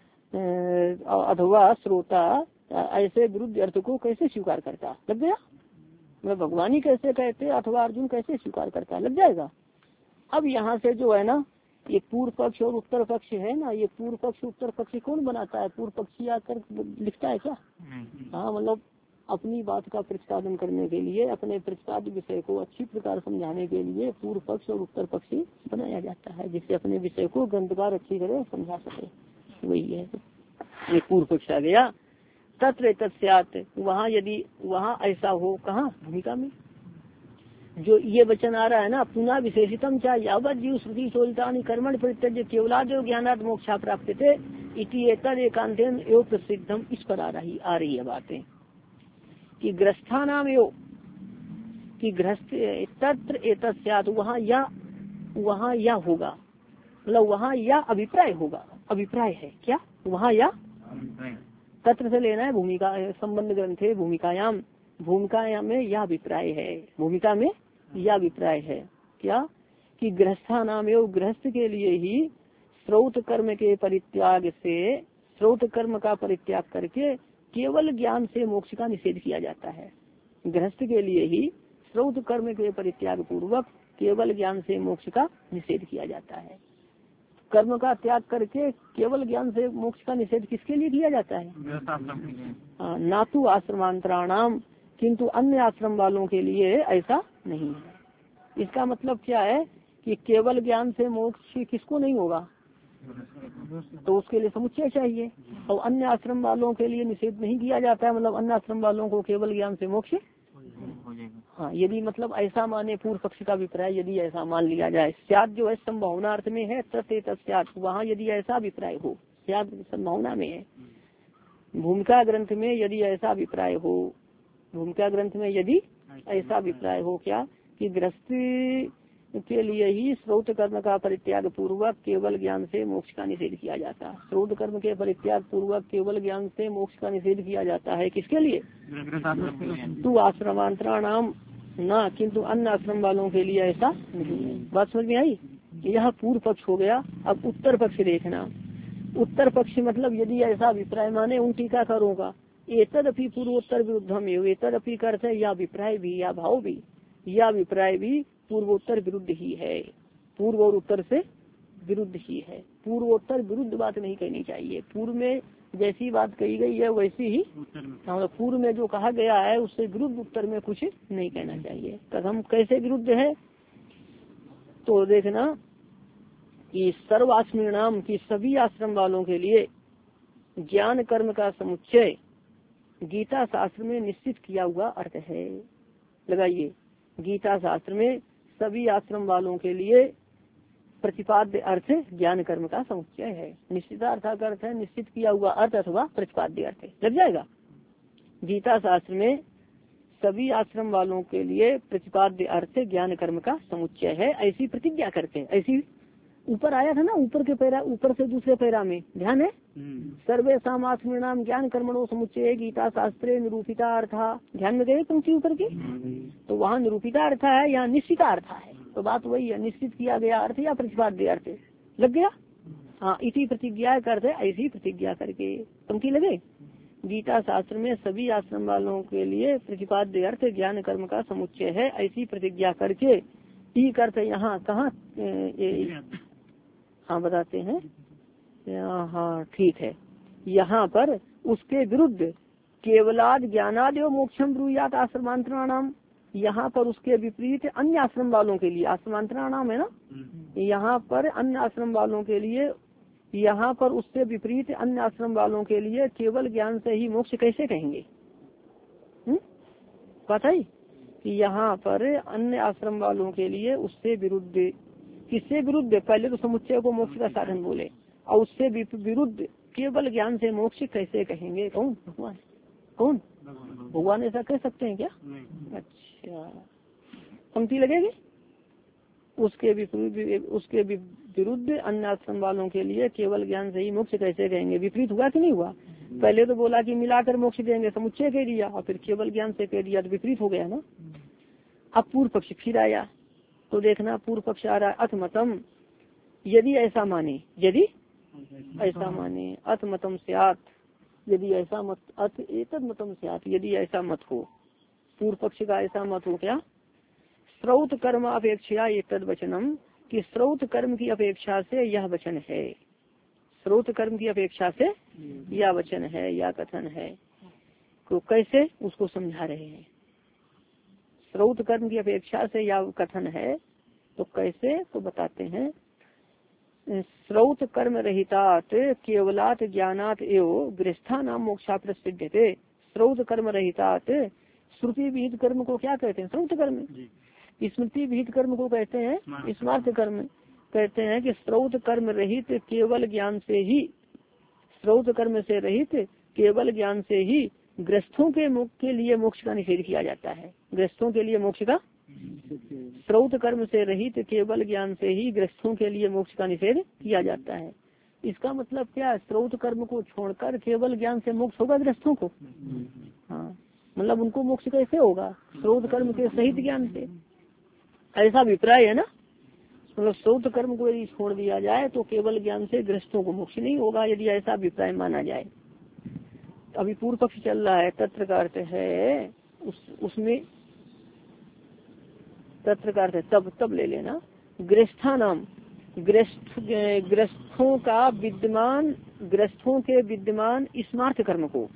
अथवा श्रोता ऐसे विरुद्ध अर्थ को कैसे स्वीकार करता, लग गया। मैं भगवान ही कैसे कहते अथवा अर्जुन कैसे स्वीकार करता, लग जाएगा। अब यहाँ से जो है ना ये पूर्व पक्ष और उत्तर पक्ष है ना, ये पूर्व पक्ष उत्तर पक्ष कौन बनाता है, पूर्व पक्षी आकर लिखता है क्या? हाँ, मतलब अपनी बात का प्रतिपादन करने के लिए, अपने प्रतिपाद्य विषय को अच्छी प्रकार समझाने के लिए पूर्व पक्ष और उत्तर पक्षी बनाया जाता है, जिससे अपने विषय को ग्रंथकार अच्छी तरह समझा सके। वही है ये पूर्व पक्ष आ गया। तत्र तत्स्यात्, वहाँ यदि वहाँ ऐसा हो, कहाँ भूमिका में जो ये वचन आ रहा है ना, पुनः विशेषितम चाहे यावत जीव श्रुति चोलिता कर्मण परित्यज्य केवलादेव ज्ञानात् मोक्षा प्राप्त थे इति एतद एकांतेन एवं प्रसिद्धम, इस पर आ रही आ रही है बातें कि ग्रस्था नाम एवं कि गृहस्थ तत्र एतस्यात्, वहाँ या वहाँ या होगा, मतलब वहाँ या अभिप्राय होगा, अभिप्राय है क्या वहाँ या तत्र से लेना है भूमिका संबंध ग्रंथ है, भूमिकायाम भूमिका में यह अभिप्राय है, भूमिका में यह अभिप्राय है क्या कि गृहस्था नाम एवं गृहस्थ के लिए ही श्रौत कर्म के परित्याग से, श्रौत कर्म का परित्याग करके केवल ज्ञान से मोक्ष का निषेध किया जाता है। गृहस्थ के लिए ही श्रौत कर्म के परित्याग पूर्वक केवल ज्ञान से मोक्ष का निषेध किया जाता है। कर्म का त्याग करके केवल ज्ञान से मोक्ष का निषेध किसके लिए किया जाता है? हाँ, नातु आश्रमांतराणाम, किंतु अन्य आश्रम वालों के लिए ऐसा नहीं है। इसका मतलब क्या है कि केवल ज्ञान से मोक्ष किसको नहीं होगा, तो उसके लिए समुच्चय चाहिए, और अन्य आश्रम वालों के लिए निषेध नहीं किया जाता है, मतलब अन्य आश्रम वालों को केवल ज्ञान से मोक्ष। हाँ, यदि मतलब ऐसा माने पूर्व पक्ष का अभिप्राय, यदि ऐसा मान लिया जाए, स्याद जो है संभावना अर्थ में है, तत्स्याद वहाँ यदि ऐसा अभिप्राय हो, स्याद संभावना में है। भूमिका ग्रंथ में यदि ऐसा अभिप्राय हो, भूमिका ग्रंथ में यदि ऐसा अभिप्राय हो क्या कि गृहस्थी के लिए ही श्रौत कर्म का परित्याग पूर्वक केवल ज्ञान से मोक्ष का निषेध किया जाता है। श्रौत कर्म के परित्याग पूर्वक केवल ज्ञान से मोक्ष का निषेध किया जाता है, किसके लिए? तू आश्रमांतराणाम ना, किंतु अन्य आश्रम वालों के लिए ऐसा नहीं है। बात समझ में आई? यह पूर्व पक्ष हो गया। अब उत्तर पक्ष देखना। उत्तर पक्ष मतलब यदि ऐसा अभिप्राय माने उन टीकाकारों का, एतदपि पूर्वोत्तर विरुद्धम एवं, एतदपि का अर्थ है या अभिप्राय भी या भाव भी, या अभिप्राय भी पूर्वोत्तर विरुद्ध ही है, पूर्व और उत्तर से विरुद्ध ही है। पूर्वोत्तर विरुद्ध बात नहीं कहनी चाहिए, पूर्व में जैसी बात कही गई है वैसी ही, मतलब पूर्व में जो कहा गया है उससे विरुद्ध उत्तर में कुछ नहीं कहना चाहिए। कदम कैसे विरुद्ध है तो देखना कि सर्वाश्रम की सभी आश्रम वालों के लिए ज्ञान कर्म का समुच्चय गीता शास्त्र में निश्चित किया हुआ अर्थ है। लगाइए, गीता शास्त्र में सभी आश्रम वालों के लिए प्रतिपाद्य अर्थ ज्ञान कर्म का समुच्चय है। निश्चितार्थ का अर्थ है निश्चित किया हुआ अर्थ अथवा प्रतिपाद्य अर्थ, लग जाएगा। गीता शास्त्र में सभी आश्रम वालों के लिए प्रतिपाद्य अर्थ ज्ञान कर्म का समुच्चय है, ऐसी प्रतिज्ञा करते हैं। ऐसी ऊपर आया था ना, ऊपर के पैरा, ऊपर से दूसरे पैरा में ध्यान है, सर्वे सामाश्रम ज्ञान कर्मणो समुच्चय गीता शास्त्रे निरूपिता अर्था, ध्यान में गए पंक्ति ऊपर की, तो वहाँ निरूपिता अर्थ है, यहाँ निश्चित अर्थ है। तो बात वही है, निश्चित किया गया अर्थ या प्रतिपाद्य अर्थ, लग गया। हाँ, इसी प्रतिज्ञा करते, ऐसी प्रतिज्ञा करके पंक्ति लगे। गीता शास्त्र में सभी आश्रम वालों के लिए प्रतिपाद्य अर्थ ज्ञान कर्म का समुच्चय है, ऐसी प्रतिज्ञा करके ई करते यहाँ कहाँ, हाँ बताते हैं, हाँ ठीक है, यहाँ पर उसके विरुद्ध केवलाद ज्ञानाद एवं मोक्षम ब्रूयात आश्रमांतराणाम, यहाँ पर उसके विपरीत अन्य आश्रम वालों के लिए, आश्रमांतराणाम है ना, यहाँ पर अन्य आश्रम वालों के लिए, यहाँ पर उससे विपरीत अन्य आश्रम वालों के लिए केवल ज्ञान से ही मोक्ष कैसे कहेंगे? पता ही कि यहाँ पर अन्य आश्रम वालों के लिए उससे विरुद्ध, किससे विरुद्ध? पहले तो समुच्चय को मोक्ष का साधन बोले, और उससे विरुद्ध केवल ज्ञान से मोक्ष कैसे कहेंगे? कौन? भगवान। कौन? भगवान ऐसा कह सकते हैं क्या? अच्छा, पंक्ति लगेगी। उसके विपरीत, उसके विरुद्ध अन्य आश्रम वालों के लिए केवल ज्ञान से ही मोक्ष कैसे कहेंगे? विपरीत हुआ कि नहीं हुआ? पहले तो बोला कि मिलाकर मोक्ष देंगे, समुच्चय कह दिया, और फिर केवल ज्ञान से कह दिया, तो विपरीत हो गया ना। अब पूर्व पक्ष फिर आया, तो देखना पूर्व पक्ष आ रहा है, अथमतम, यदि ऐसा माने, यदि ऐसा माने, अथमतम स्यात्, यदि ऐसा मत, अथ एतद मतम स्यात्, यदि ऐसा मत हो, पूर्व पक्ष का ऐसा मत हो क्या? श्रौत कर्म अपेक्षा एतद वचनम, कि श्रौत कर्म की अपेक्षा से यह वचन है, श्रौत कर्म की अपेक्षा से यह वचन है, या कथन है। तो कैसे उसको समझा रहे हैं? श्रौत कर्म की अपेक्षा से यह कथन है, तो कैसे? तो बताते हैं, श्रौत कर्म रहितात केवलात ज्ञानात एवं गृहस्था नाम मोक्षा प्रसिद्धते। श्रौत कर्म रहितात, श्रुति विहित कर्म को क्या कहते हैं? श्रौत कर्म। स्मृति विहित कर्म को कहते हैं स्मार्थ कर्म। कहते हैं कि श्रौत कर्म रहित केवल ज्ञान से ही, श्रौत कर्म से रहित केवल ज्ञान से ही गृहस्थों के मोक्ष के लिए मोक्ष का निषेध किया जाता है। गृहस्थों के लिए मोक्ष का, श्रौत कर्म से रहित केवल ज्ञान से ही गृहस्थों के लिए मोक्ष का निषेध किया जाता है। इसका मतलब क्या? श्रौत कर्म को छोड़कर केवल ज्ञान से मोक्ष होगा गृहस्थों को? हाँ, मतलब उनको मोक्ष कैसे होगा? श्रौत कर्म के सहित ज्ञान से, ऐसा अभिप्राय है ना। मतलब श्रौत कर्म को यदि छोड़ दिया जाए तो केवल ज्ञान से गृहस्थों को मोक्ष नहीं होगा, यदि ऐसा अभिप्राय माना जाए। अभी पूर्व पक्ष चल रहा है, तत्र का अर्थ है उस, उसमें तत्र का अर्थ है तब, तब ले लेना। गृहस्था नाम, गृहस्थ गृहस्थों का विद्यमान, गृहस्थों के विद्यमान स्मार्थ कर्म को,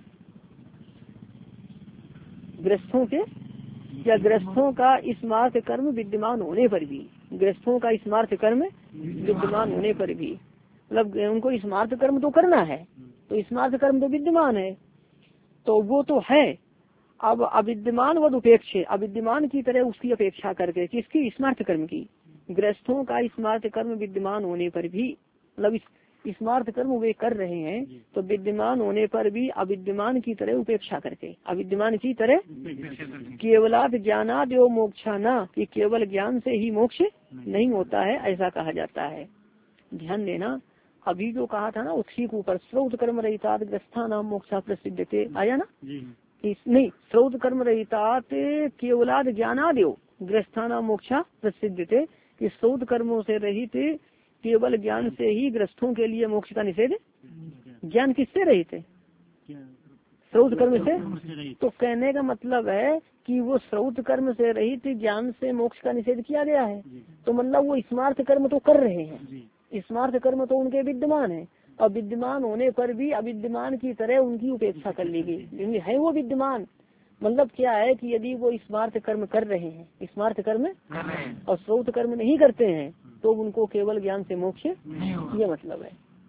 गृहस्थों के या गृहस्थों का स्मार्थ कर्म विद्यमान होने पर भी, गृहस्थों का स्मार्थ कर्म विद्यमान होने पर भी, मतलब उनको स्मार्थ कर्म तो करना है, तो स्मार्थ कर्म तो विद्यमान है, तो वो तो है। अब अविद्यमान व उपेक्ष, अविद्यमान की तरह उसकी अपेक्षा करके, किसकी? स्मार्थ कर्म की। गृहस्थों का स्मार्थ कर्म विद्यमान होने पर भी, मतलब स्मार्थ कर्म वे कर रहे हैं, तो विद्यमान होने पर भी अविद्यमान की तरह उपेक्षा करके, अविद्यमान की तरह केवलाद ज्ञानाद एवं मोक्षा न, कि केवल ज्ञान से ही मोक्ष नहीं होता है, ऐसा कहा जाता है। ध्यान देना, अभी जो कहा था ना उसकी के ऊपर, श्रौत कर्म रहितात गृहस्था नाम मोक्षा प्रसिद्धते, आया ना? नहीं, श्रौत कर्म रहितात केवलाद ज्ञानादेव गृहस्था नाम मोक्षा प्रसिद्धते, कि श्रौत कर्मों से रहित केवल ज्ञान से ही गृहस्थों के लिए मोक्ष का निषेध। ज्ञान किससे रहित है? श्रौत कर्म से। तो कहने का मतलब है कि वो श्रौत कर्म से रहित ज्ञान से मोक्ष का निषेध किया गया है, तो मतलब वो स्मार्थ कर्म तो कर रहे हैं, स्मार्थ कर्म तो उनके विद्यमान है, और विद्यमान होने पर भी अविद्यमान की तरह उनकी उपेक्षा कर ली गई है। वो विद्यमान मतलब क्या है कि यदि वो स्मार्थ कर्म कर रहे हैं, स्मार्थ कर्म और श्रौत कर्म नहीं करते हैं, तो उनको केवल ज्ञान से मोक्ष, ये मतलब है।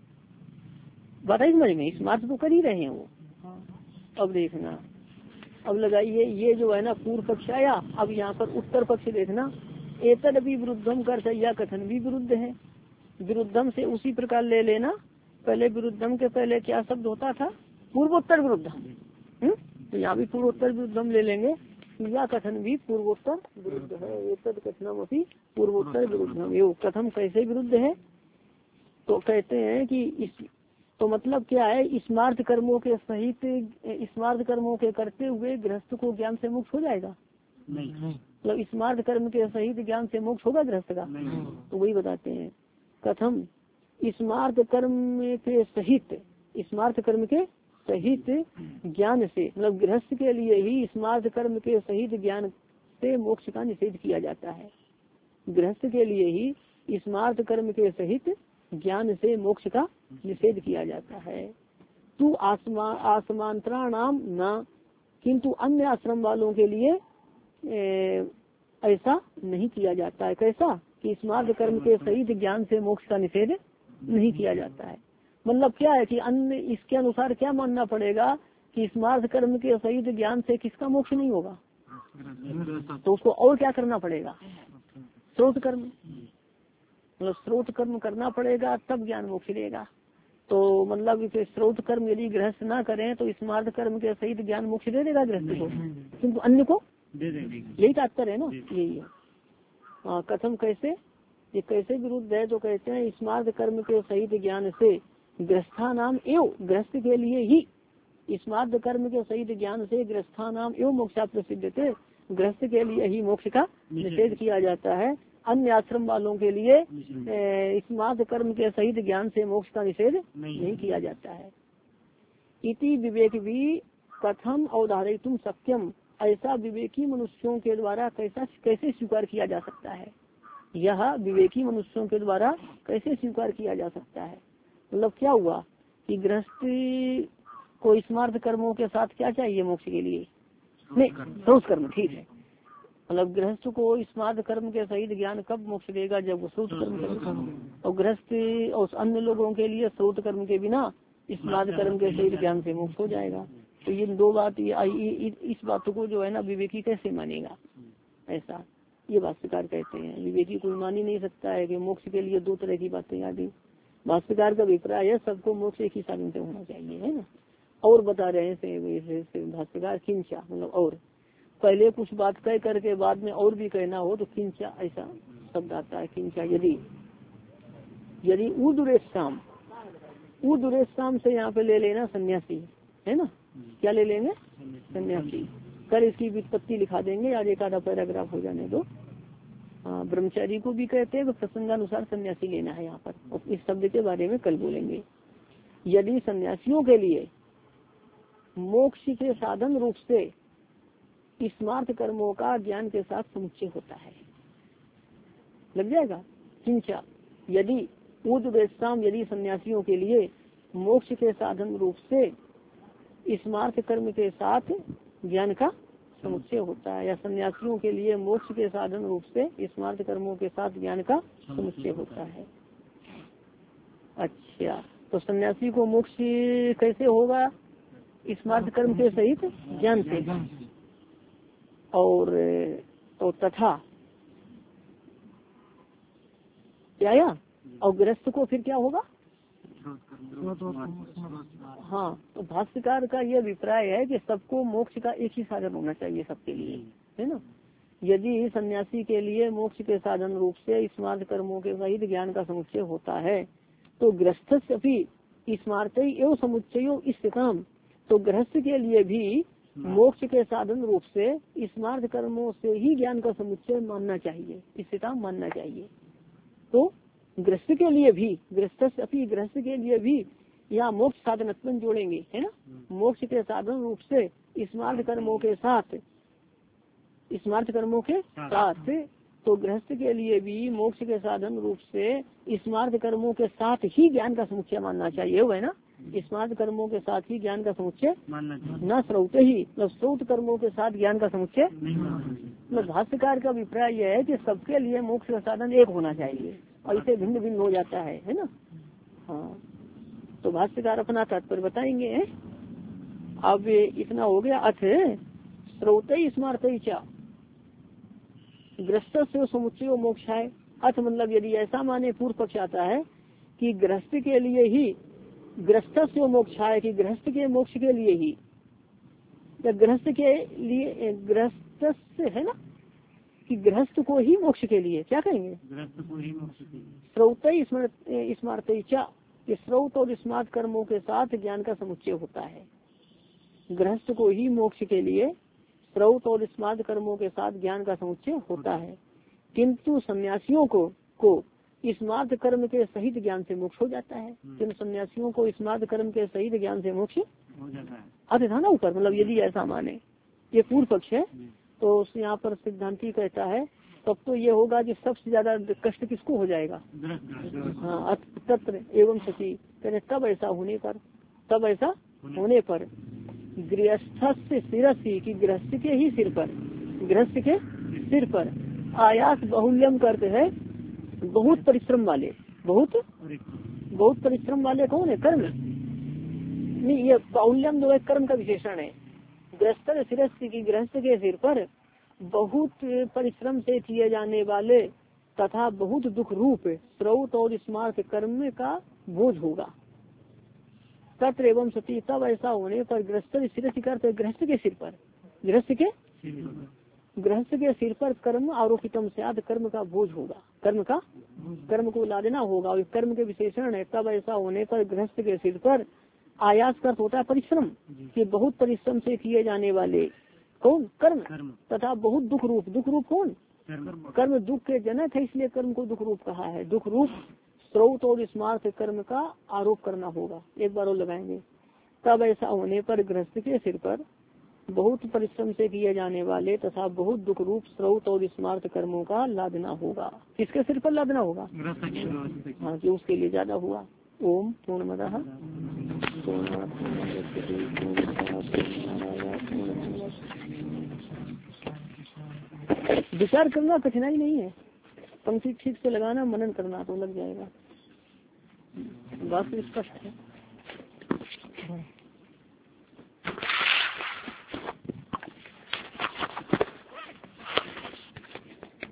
बात है समझ में? स्मार्थ तो कर ही रहे हैं वो। अब देखना, अब लगाइए, ये जो है ना पूर्व पक्ष आया, अब यहाँ पर उत्तर पक्ष देखना। एतद भी विरुद्धम कर, यह कथन भी विरुद्ध है। विरुद्धम से उसी प्रकार ले लेना, पहले विरुद्धम के पहले क्या शब्द होता था? पूर्वोत्तर विरुद्धम। तो यहाँ भी पूर्वोत्तर विरुद्धम ले लेंगे। यह कथन भी पूर्वोत्तर विरुद्ध है। एतद कथनम अपनी पूर्वोत्तर विरुद्धम। ये कथन कैसे विरुद्ध है? तो कहते हैं कि इस, तो मतलब क्या है? स्मार्थ कर्मों के सहित, स्मार्थ कर्मों के करते हुए गृहस्थ को ज्ञान से मुक्त हो जाएगा? नहीं। मतलब स्मार्थ कर्म के सहित ज्ञान से मोक्ष होगा गृहस्थ का? तो वही बताते हैं। कथम, स्मार्थ कर्म के सहित, स्मार्थ कर्म के सहित ज्ञान से, मतलब गृहस्थ के लिए ही स्मार्थ कर्म के सहित ज्ञान से मोक्ष का निषेध किया जाता है। गृहस्थ के लिए ही स्मार्थ कर्म के सहित ज्ञान से मोक्ष का निषेध किया जाता है। तू आसमा आसमांतराणाम न, किंतु अन्य आश्रम वालों के लिए ए, ऐसा नहीं किया जाता है। कैसा कि स्मार्त कर्म के सहित ज्ञान से मोक्ष का निषेध नहीं किया जाता है। मतलब क्या है कि अन्य इसके अनुसार क्या मानना पड़ेगा कि स्मार्त कर्म के सहित ज्ञान से किसका मोक्ष नहीं होगा, तो उसको और क्या करना पड़ेगा, स्रोत कर्म, मतलब स्रोत कर्म करना पड़ेगा तब ज्ञान मोक्ष देगा। तो मतलब इसे स्रोत कर्म यदि गृहस्थ ना करें तो स्मार्त कर्म के सहित ज्ञान मोक्ष दे देगा गृहस्थ को, किंतु अन्य को दे देगा। यही तात्पर्य है ना, यही है। हाँ, कथम कैसे, ये कैसे विरुद्ध है, तो कहते हैं स्मार्त कर्म के सहित ज्ञान से गृहस्था नाम एवं गृहस्थ के लिए ही, स्मार्त कर्म के सहित ज्ञान से गृहस्था नाम एवं मोक्षा प्रसिद्ध थे, गृहस्थ के लिए ही मोक्ष का निषेध किया जाता है। अन्य आश्रम वालों के लिए स्मार्त कर्म के सहित ज्ञान से मोक्ष का निषेध नहीं, नहीं किया जाता है। इति विवेक भी कथम अवधारयितुम सत्यम, ऐसा विवेकी मनुष्यों के द्वारा कैसा कैसे स्वीकार किया जा सकता है, यह विवेकी मनुष्यों के द्वारा कैसे स्वीकार किया जा सकता है। मतलब क्या हुआ कि गृहस्थी को स्मार्त कर्मों के साथ क्या चाहिए मोक्ष के लिए, नहीं स्रोत कर्म, ठीक है। मतलब गृहस्थ को स्मार्त कर्म के सहित ज्ञान कब मोक्ष देगा, जब वो स्रोत कर्म करेगा। और गृहस्थ और अन्य लोगों के लिए स्रोत कर्म के बिना स्मार्त कर्म के सहित ज्ञान से मोक्ष हो जाएगा। तो ये दो बात, ये इस बात को जो है ना विवेकी कैसे मानेगा, ऐसा ये भाष्यकार कहते हैं। विवेकी कोई मान ही नहीं सकता है कि मोक्ष के लिए दो तरह की बातें आदि। भाष्यकार का अभिप्राय है सबको मोक्ष एक ही साधन से होना चाहिए, है ना। और बता रहे हैं भाष्यकार किंचा, मतलब और पहले कुछ बात कह करके बाद में और भी कहना हो तो किंचा ऐसा शब्द आता है। किंचा यदि यदि उदुरेशाम, उदुरेशाम से यहाँ पे ले लेना सन्यासी, है ना, क्या ले लेंगे सन्यासी, कर इसकी व्युत्पत्ति लिखा देंगे, आज एक आधा पैराग्राफ हो जाने दो। हाँ, ब्रह्मचारी को भी कहते हैं, प्रसंगानुसार सन्यासी लेना है यहाँ पर, और इस शब्द के बारे में कल बोलेंगे। यदि सन्यासियों के लिए मोक्ष के साधन रूप से स्मार्त कर्मों का ज्ञान के साथ समुच्चय होता है, लग जाएगा। किंचा यदि उद्देश्यम, यदि सन्यासियों के लिए मोक्ष के साधन रूप से स्मार्त कर्म के साथ ज्ञान का समुच्चय होता है, या सन्यासियों के लिए मोक्ष के साधन रूप से स्मार्त कर्मों के साथ ज्ञान का समुच्चय होता है। अच्छा, तो सन्यासी को मोक्ष कैसे होगा, स्मार्त कर्म के सहित ज्ञान से। और तो तथा क्या या और गृहस्थ को फिर क्या होगा। हाँ, तो भाष्यकार का यह अभिप्राय है कि सबको मोक्ष का एक ही साधन होना चाहिए सबके लिए, है ना। यदि सन्यासी के लिए मोक्ष के साधन रूप से स्मार्त कर्मों के सहित ज्ञान का समुच्चय होता है, तो गृहस्थ से भी स्मार्त एवं समुच्चयो स्थितम, तो गृहस्थ के लिए भी मोक्ष के साधन रूप से स्मार्त कर्मों से ही ज्ञान का समुच्चय मानना चाहिए, स्थिता मानना चाहिए। तो गृहस्थ के लिए भी, गृहस्थ अपनी गृहस्थ के लिए भी यहाँ मोक्ष साधन जोड़ेंगे, है ना। मोक्ष के साधन रूप से स्मार्त कर्मों के साथ, स्मार्त कर्मों के साथ, तो गृहस्थ के लिए भी मोक्ष के साधन रूप से स्मार्त कर्मों के साथ ही ज्ञान का समुच्चय मानना चाहिए, वो है ना। स्मार्त कर्मों के साथ ही ज्ञान का समुच्चय न स्रोत ही, मतलब स्रोत कर्मों के साथ ज्ञान का समुच्चय। मतलब भाष्यकार का अभिप्राय यह है कि सबके लिए मोक्ष का साधन एक होना चाहिए, और इसे भिन्न भिन्न हो जाता है, है ना। हाँ, तो भाष्यकार अपना तात्पर्य बताएंगे। अब इतना हो गया। अथ स्रोत स्मार्त चा गृहस्थ से समुच्चय मोक्ष है। अथ मतलब यदि ऐसा माने, पूर्व पक्ष आता है कि गृहस्थ के लिए ही, गृहस्थ से मोक्ष है कि गृहस्थ के मोक्ष के लिए ही, या गृहस्थ के लिए, गृहस्थ से है ना, कि गृहस्थ को ही मोक्ष के लिए क्या कहेंगे, गृहस्थ को ही मोक्ष के लिए। स्रोत स्मार्त चा, स्रोत और स्मार्त कर्मों के साथ ज्ञान का समुच्चय होता है। गृहस्थ को ही मोक्ष के लिए स्रोत और स्मार्त कर्मों के साथ ज्ञान का समुच्चय होता है, किंतु सन्यासियों को को स्मार्त कर्म के सहित ज्ञान से मोक्ष हो जाता है। किंतु सन्यासियों को स्मार्त कर्म के सहित ज्ञान से मोक्ष हो जाता है। अर्थ था ना ऊपर, मतलब यदि ऐसा माने, ये पूर्व पक्ष है। तो यहाँ पर सिद्धांति कहता है तब तो ये होगा कि सबसे ज्यादा कष्ट किसको हो जाएगा। हाँ, तत्र एवं सची, कहते तब ऐसा होने पर, तब ऐसा होने पर गृहस्थ से शिरसी की गृहस्थ के ही सिर पर, गृहस्थ के सिर पर आयास बहुल्यम करते हैं बहुत परिश्रम वाले, बहुत बहुत परिश्रम वाले कौन है? कर्म नहीं, ये बाहुल्यम जो है कर्म का विशेषण है। गृहस्थ शिरस्य की गृहस्थ के सिर पर बहुत परिश्रम से किए जाने वाले तथा बहुत दुख रूप श्रौत और स्मार्त कर्म का बोझ होगा। तत्र एवं सती तब ऐसा होने पर गृहस्थ शिरस्य करते गृहस्थ के सिर पर, गृहस्थ के गृहस्थ के सिर पर कर्म आरोपितम से कर्म का बोझ होगा, कर्म का कर्म को लादना होगा और कर्म के विशेषण है। तब ऐसा होने पर गृहस्थ के सिर पर आयास कर होता है परिश्रम, कि बहुत परिश्रम से किए जाने वाले कौन? कर्म, तथा बहुत दुख रूप, दुख रूप कौन? कर्म दुख के जनक है, इसलिए कर्म को दुख रूप कहा है। दुख रूप स्रोत और स्मार्थ कर्म का आरोप करना होगा। एक बार और लगाएंगे। तब ऐसा होने पर गृहस्थ के सिर पर बहुत परिश्रम से किए जाने वाले तथा बहुत दुख रूप स्रोत और स्मार्थ कर्मों का लादना होगा। किसके सिर पर लादना होगा? हाँ, कि उसके लिए ज्यादा हुआ। ओम पूर्णमदः विचार करना कठिनाई नहीं है, पंक्ति ठीक से लगाना, मनन करना तो लग जाएगा। बात स्पष्ट है।